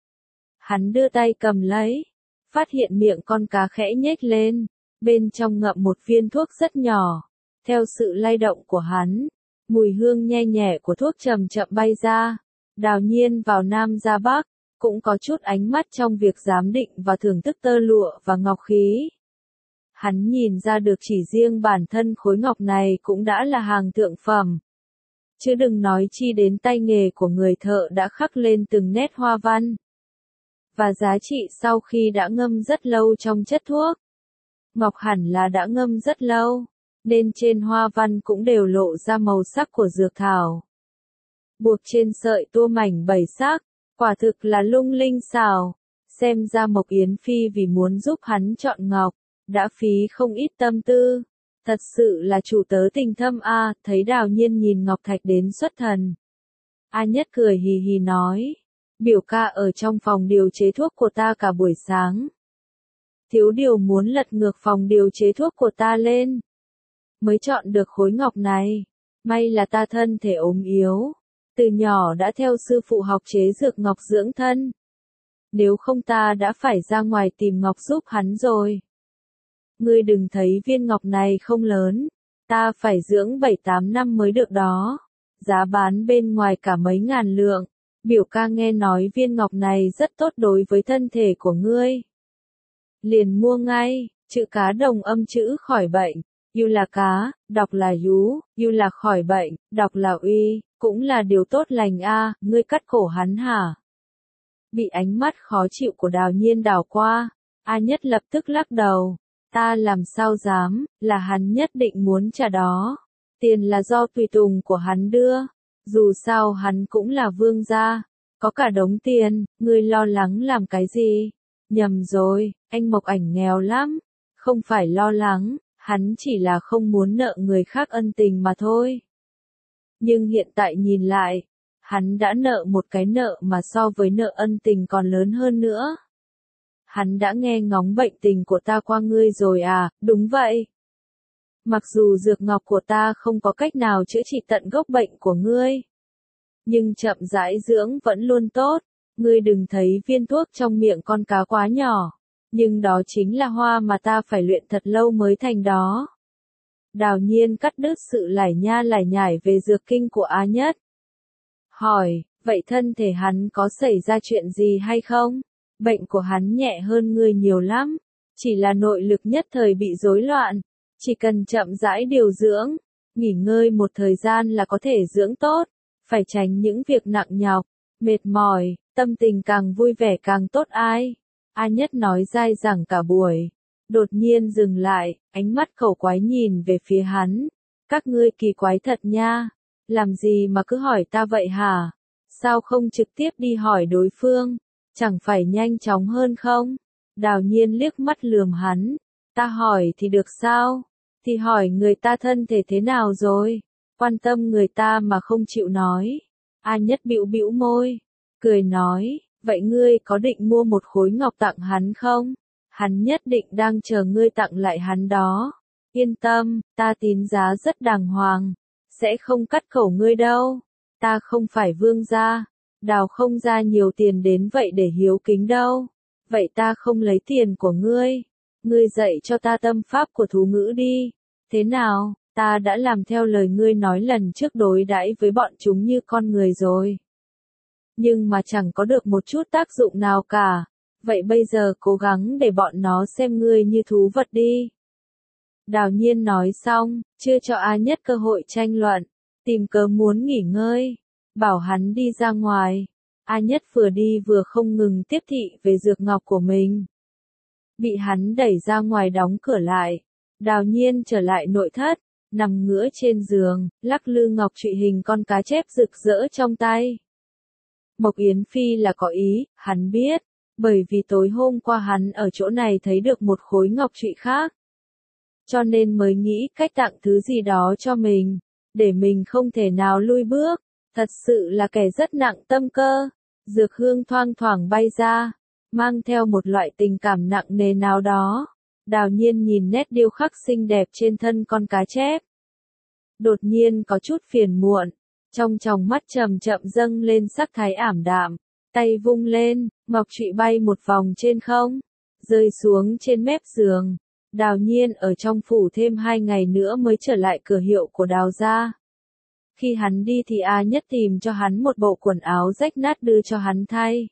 A: Hắn đưa tay cầm lấy, phát hiện miệng con cá khẽ nhếch lên, bên trong ngậm một viên thuốc rất nhỏ. Theo sự lay động của hắn, mùi hương nhe nhẹ của thuốc chậm chậm bay ra. Đào Nhiên vào Nam ra Bắc, cũng có chút ánh mắt trong việc giám định và thưởng thức tơ lụa và ngọc khí. Hắn nhìn ra được chỉ riêng bản thân khối ngọc này cũng đã là hàng thượng phẩm. Chứ đừng nói chi đến tay nghề của người thợ đã khắc lên từng nét hoa văn. Và giá trị sau khi đã ngâm rất lâu trong chất thuốc. Ngọc hẳn là đã ngâm rất lâu, nên trên hoa văn cũng đều lộ ra màu sắc của dược thảo. Buộc trên sợi tua mảnh bảy sắc, quả thực là lung linh xảo. Xem ra Mộc Yến Phi vì muốn giúp hắn chọn ngọc, đã phí không ít tâm tư. Thật sự là chủ tớ tình thâm a, thấy Đào Nhiên nhìn Ngọc Thạch đến xuất thần. A Nhất cười hì hì nói, biểu ca ở trong phòng điều chế thuốc của ta cả buổi sáng. Thiếu điều muốn lật ngược phòng điều chế thuốc của ta lên. Mới chọn được khối ngọc này. May là ta thân thể ốm yếu. Từ nhỏ đã theo sư phụ học chế dược ngọc dưỡng thân. Nếu không ta đã phải ra ngoài tìm ngọc giúp hắn rồi. Ngươi đừng thấy viên ngọc này không lớn. Ta phải dưỡng bảy tám năm mới được đó. Giá bán bên ngoài cả mấy ngàn lượng. Biểu ca nghe nói viên ngọc này rất tốt đối với thân thể của ngươi. Liền mua ngay, chữ cá đồng âm chữ khỏi bệnh. Yu là cá, đọc là Yu, Yu là khỏi bệnh, đọc là Uy, cũng là điều tốt lành a, ngươi cắt cổ hắn hả? Bị ánh mắt khó chịu của Đào Nhiên đảo qua, A Nhất lập tức lắc đầu, ta làm sao dám, là hắn nhất định muốn trả đó. Tiền là do tùy tùng của hắn đưa, dù sao hắn cũng là vương gia, có cả đống tiền, ngươi lo lắng làm cái gì? Nhầm rồi, anh Mộc Ảnh nghèo lắm, không phải lo lắng. Hắn chỉ là không muốn nợ người khác ân tình mà thôi. Nhưng hiện tại nhìn lại, hắn đã nợ một cái nợ mà so với nợ ân tình còn lớn hơn nữa. Hắn đã nghe ngóng bệnh tình của ta qua ngươi rồi à, đúng vậy. Mặc dù dược ngọc của ta không có cách nào chữa trị tận gốc bệnh của ngươi. Nhưng chậm rãi dưỡng vẫn luôn tốt, ngươi đừng thấy viên thuốc trong miệng con cá quá nhỏ. Nhưng đó chính là hoa mà ta phải luyện thật lâu mới thành đó. Đào Nhiên cắt đứt sự lải nha lải nhải về dược kinh của A Nhất. Hỏi, vậy thân thể hắn có xảy ra chuyện gì hay không? Bệnh của hắn nhẹ hơn ngươi nhiều lắm. Chỉ là nội lực nhất thời bị rối loạn. Chỉ cần chậm rãi điều dưỡng, nghỉ ngơi một thời gian là có thể dưỡng tốt. Phải tránh những việc nặng nhọc, mệt mỏi, tâm tình càng vui vẻ càng tốt ai. A Nhất nói dai dẳng cả buổi, đột nhiên dừng lại, ánh mắt khẩu quái nhìn về phía hắn. Các ngươi kỳ quái thật nha, làm gì mà cứ hỏi ta vậy hả? Sao không trực tiếp đi hỏi đối phương, chẳng phải nhanh chóng hơn không? Đào Nhiên liếc mắt lườm hắn, ta hỏi thì được sao? Thì hỏi người ta thân thể thế nào rồi? Quan tâm người ta mà không chịu nói. A Nhất bĩu bĩu môi, cười nói. Vậy ngươi có định mua một khối ngọc tặng hắn không? Hắn nhất định đang chờ ngươi tặng lại hắn đó. Yên tâm, ta tín giá rất đàng hoàng. Sẽ không cắt khẩu ngươi đâu. Ta không phải vương gia. Đào không ra nhiều tiền đến vậy để hiếu kính đâu. Vậy ta không lấy tiền của ngươi. Ngươi dạy cho ta tâm pháp của thú ngữ đi. Thế nào, ta đã làm theo lời ngươi nói lần trước đối đãi với bọn chúng như con người rồi. Nhưng mà chẳng có được một chút tác dụng nào cả. Vậy bây giờ cố gắng để bọn nó xem ngươi như thú vật đi. Đào Nhiên nói xong, chưa cho A Nhất cơ hội tranh luận, tìm cớ muốn nghỉ ngơi, bảo hắn đi ra ngoài. A Nhất vừa đi vừa không ngừng tiếp thị về dược ngọc của mình. Bị hắn đẩy ra ngoài đóng cửa lại, Đào Nhiên trở lại nội thất, nằm ngửa trên giường, lắc lư ngọc trụy hình con cá chép rực rỡ trong tay. Mộc Yến Phi là có ý, hắn biết, bởi vì tối hôm qua hắn ở chỗ này thấy được một khối ngọc trụy khác. Cho nên mới nghĩ cách tặng thứ gì đó cho mình, để mình không thể nào lui bước, thật sự là kẻ rất nặng tâm cơ. Dược hương thoang thoảng bay ra, mang theo một loại tình cảm nặng nề nào đó. Đào Nhiên nhìn nét điêu khắc xinh đẹp trên thân con cá chép. Đột nhiên có chút phiền muộn. Trong tròng mắt chậm chậm dâng lên sắc thái ảm đạm, tay vung lên, ngọc trụy bay một vòng trên không, rơi xuống trên mép giường. Đào Nhiên ở trong phủ thêm hai ngày nữa mới trở lại cửa hiệu của Đào gia. Khi hắn đi thì A Nhất tìm cho hắn một bộ quần áo rách nát đưa cho hắn thay.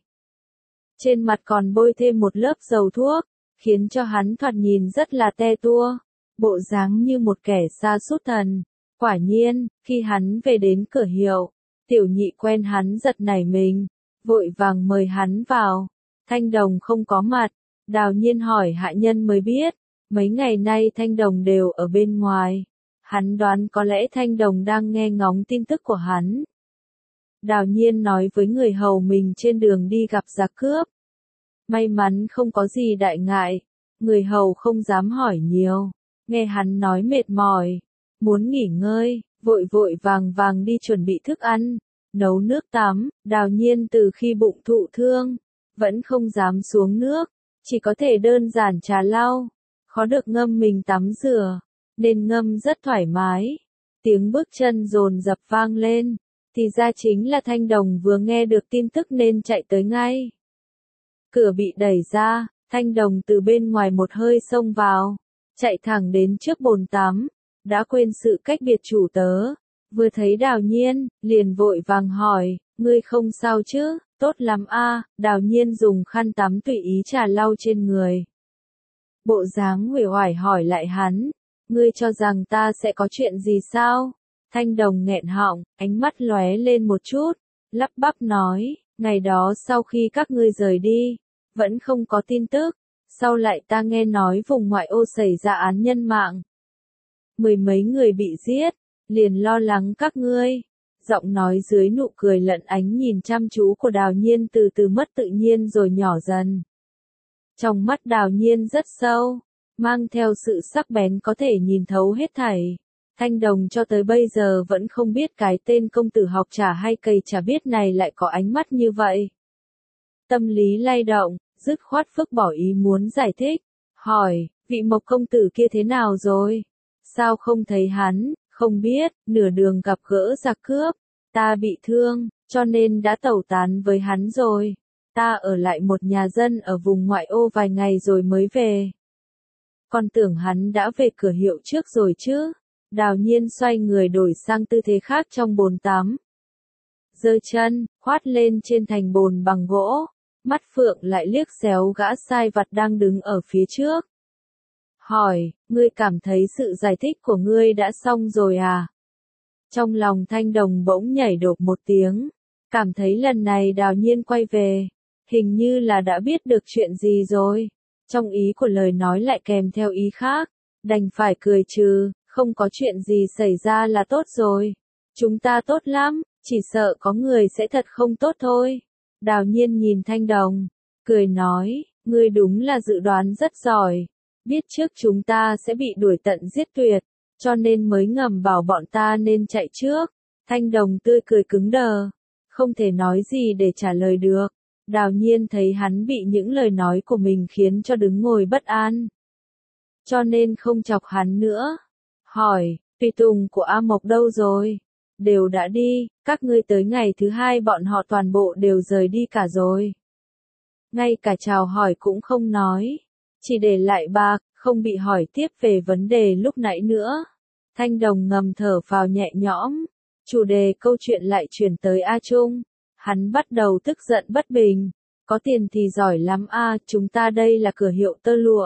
A: Trên mặt còn bôi thêm một lớp dầu thuốc, khiến cho hắn thoạt nhìn rất là te tua, bộ dáng như một kẻ sa sút thần. Quả nhiên, khi hắn về đến cửa hiệu, tiểu nhị quen hắn giật nảy mình, vội vàng mời hắn vào. Thanh Đồng không có mặt, Đào Nhiên hỏi hạ nhân mới biết, mấy ngày nay Thanh Đồng đều ở bên ngoài. Hắn đoán có lẽ Thanh Đồng đang nghe ngóng tin tức của hắn. Đào Nhiên nói với người hầu mình trên đường đi gặp giặc cướp. May mắn không có gì đại ngại, người hầu không dám hỏi nhiều. nghe hắn nói mệt mỏi, muốn nghỉ ngơi, vội vội vàng vàng đi chuẩn bị thức ăn, nấu nước tắm. Đào Nhiên từ khi bụng thụ thương, vẫn không dám xuống nước, chỉ có thể đơn giản trà lau, khó được ngâm mình tắm rửa, nên ngâm rất thoải mái. Tiếng bước chân dồn dập vang lên, thì ra chính là Thanh Đồng vừa nghe được tin tức nên chạy tới ngay. Cửa bị đẩy ra, Thanh Đồng từ bên ngoài một hơi xông vào, chạy thẳng đến trước bồn tắm, đã quên sự cách biệt chủ tớ. Vừa thấy Đào Nhiên, liền vội vàng hỏi, ngươi không sao chứ, tốt lắm a. Đào Nhiên dùng khăn tắm tùy ý trà lau trên người. Bộ dáng uể oải hỏi lại hắn, ngươi cho rằng ta sẽ có chuyện gì sao? Thanh Đồng nghẹn họng, ánh mắt lóe lên một chút, lắp bắp nói, ngày đó sau khi các ngươi rời đi, vẫn không có tin tức, sau lại ta nghe nói vùng ngoại ô xảy ra án nhân mạng. Mười mấy người bị giết, liền lo lắng các ngươi. Giọng nói dưới nụ cười lẫn ánh nhìn chăm chú của Đào Nhiên từ từ mất tự nhiên rồi nhỏ dần. Trong mắt Đào Nhiên rất sâu, mang theo sự sắc bén có thể nhìn thấu hết thảy. Thanh Đồng cho tới bây giờ vẫn không biết cái tên công tử học trà hay cày trà biết này lại có ánh mắt như vậy. Tâm lý lay động, dứt khoát phức bỏ ý muốn giải thích, hỏi, vị Mộc công tử kia thế nào rồi? Sao không thấy hắn? Không biết, nửa đường gặp gỡ giặc cướp, ta bị thương, cho nên đã tẩu tán với hắn rồi. Ta ở lại một nhà dân ở vùng ngoại ô vài ngày rồi mới về. Còn tưởng hắn đã về cửa hiệu trước rồi chứ. Đào Nhiên xoay người đổi sang tư thế khác trong bồn tắm. Giơ chân, khoát lên trên thành bồn bằng gỗ, mắt phượng lại liếc xéo gã sai vặt đang đứng ở phía trước. Hỏi, ngươi cảm thấy sự giải thích của ngươi đã xong rồi à? Trong lòng Thanh Đồng bỗng nhảy đột một tiếng, cảm thấy lần này Đào Nhiên quay về, hình như là đã biết được chuyện gì rồi. Trong ý của lời nói lại kèm theo ý khác, đành phải cười trừ, không có chuyện gì xảy ra là tốt rồi. Chúng ta tốt lắm, chỉ sợ có người sẽ thật không tốt thôi. Đào Nhiên nhìn Thanh Đồng, cười nói, ngươi đúng là dự đoán rất giỏi. Biết trước chúng ta sẽ bị đuổi tận giết tuyệt, cho nên mới ngầm bảo bọn ta nên chạy trước. Thanh Đồng tươi cười cứng đờ, không thể nói gì để trả lời được. Đào Nhiên thấy hắn bị những lời nói của mình khiến cho đứng ngồi bất an, cho nên không chọc hắn nữa. Hỏi, tùy tùng của A Mộc đâu rồi? Đều đã đi, các ngươi tới ngày thứ hai bọn họ toàn bộ đều rời đi cả rồi. Ngay cả chào hỏi cũng không nói, chỉ để lại bạc, không bị hỏi tiếp về vấn đề lúc nãy nữa. Thanh Đồng ngầm thở phào nhẹ nhõm, chủ đề câu chuyện lại chuyển tới A Trung. Hắn bắt đầu tức giận bất bình, có tiền thì giỏi lắm a, chúng ta đây là cửa hiệu tơ lụa,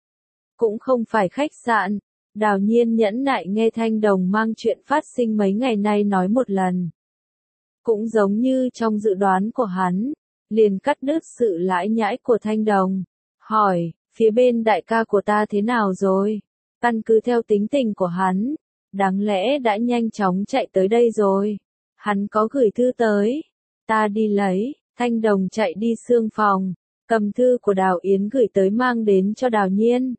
A: cũng không phải khách sạn. Đào Nhiên nhẫn nại nghe Thanh Đồng mang chuyện phát sinh mấy ngày nay nói một lần. Cũng giống như trong dự đoán của hắn, liền cắt đứt sự lãi nhãi của Thanh Đồng. Hỏi, phía bên đại ca của ta thế nào rồi? Căn cứ theo tính tình của hắn, đáng lẽ đã nhanh chóng chạy tới đây rồi. Hắn có gửi thư tới, ta đi lấy. Thanh Đồng chạy đi xương phòng, cầm thư của Đào Yến gửi tới mang đến cho Đào Nhiên.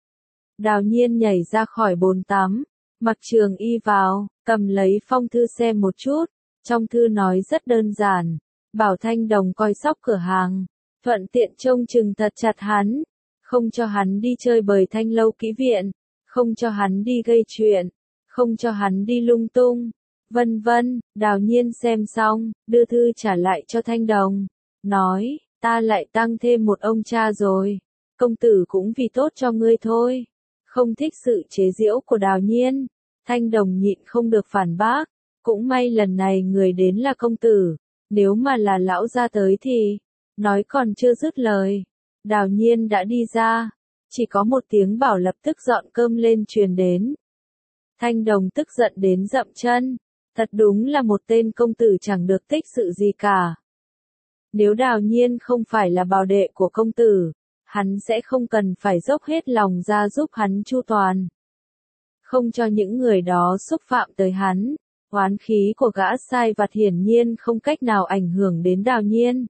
A: Đào Nhiên nhảy ra khỏi bồn tắm, mặc trường y vào, cầm lấy phong thư xem một chút. Trong thư nói rất đơn giản, bảo Thanh Đồng coi sóc cửa hàng, thuận tiện trông chừng thật chặt hắn, không cho hắn đi chơi bời Thanh Lâu Kỹ Viện, không cho hắn đi gây chuyện, không cho hắn đi lung tung, vân vân. Đào Nhiên xem xong, đưa thư trả lại cho Thanh Đồng, nói, ta lại tăng thêm một ông cha rồi, công tử cũng vì tốt cho ngươi thôi. Không thích sự chế giễu của Đào Nhiên, Thanh Đồng nhịn không được phản bác, cũng may lần này người đến là công tử, nếu mà là lão gia tới thì, nói còn chưa dứt lời, Đào Nhiên đã đi ra, chỉ có một tiếng bảo lập tức dọn cơm lên truyền đến. Thanh Đồng tức giận đến dậm chân, thật đúng là một tên công tử chẳng được tích sự gì cả. Nếu Đào Nhiên không phải là bảo đệ của công tử, hắn sẽ không cần phải dốc hết lòng ra giúp hắn chu toàn. Không cho những người đó xúc phạm tới hắn, oán khí của gã sai vặt hiển nhiên không cách nào ảnh hưởng đến Đào Nhiên.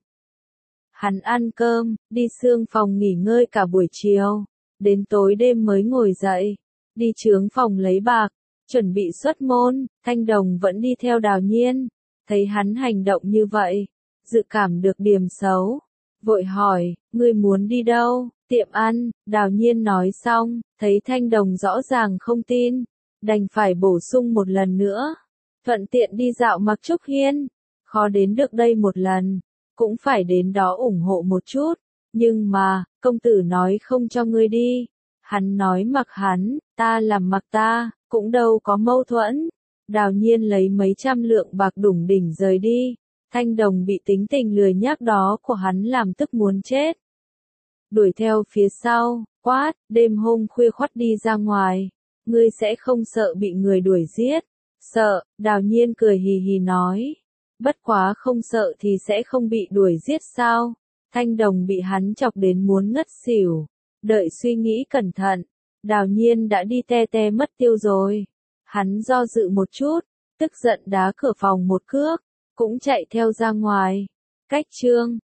A: Hắn ăn cơm, đi xương phòng nghỉ ngơi cả buổi chiều, đến tối đêm mới ngồi dậy. đi chướng phòng lấy bạc, chuẩn bị xuất môn. Thanh Đồng vẫn đi theo Đào Nhiên, thấy hắn hành động như vậy, dự cảm được điểm xấu, vội hỏi, ngươi muốn đi đâu? Tiệm ăn. Đào Nhiên nói xong, thấy Thanh Đồng rõ ràng không tin, đành phải bổ sung một lần nữa, thuận tiện đi dạo Mặc Trúc Hiên, khó đến được đây một lần, cũng phải đến đó ủng hộ một chút, nhưng mà, công tử nói không cho ngươi đi, hắn nói mặc hắn, ta làm mặc ta, cũng đâu có mâu thuẫn. Đào Nhiên lấy mấy trăm lượng bạc đủng đỉnh rời đi, Thanh Đồng bị tính tình lười nhác đó của hắn làm tức muốn chết. Đuổi theo phía sau, quát, đêm hôm khuya khoắt đi ra ngoài, ngươi sẽ không sợ bị người đuổi giết? Sợ. Đào Nhiên cười hì hì nói, bất quá không sợ thì sẽ không bị đuổi giết sao? Thanh Đồng bị hắn chọc đến muốn ngất xỉu, đợi suy nghĩ cẩn thận, Đào Nhiên đã đi te te mất tiêu rồi. Hắn do dự một chút, tức giận đá cửa phòng một cước, cũng chạy theo ra ngoài. Cách chương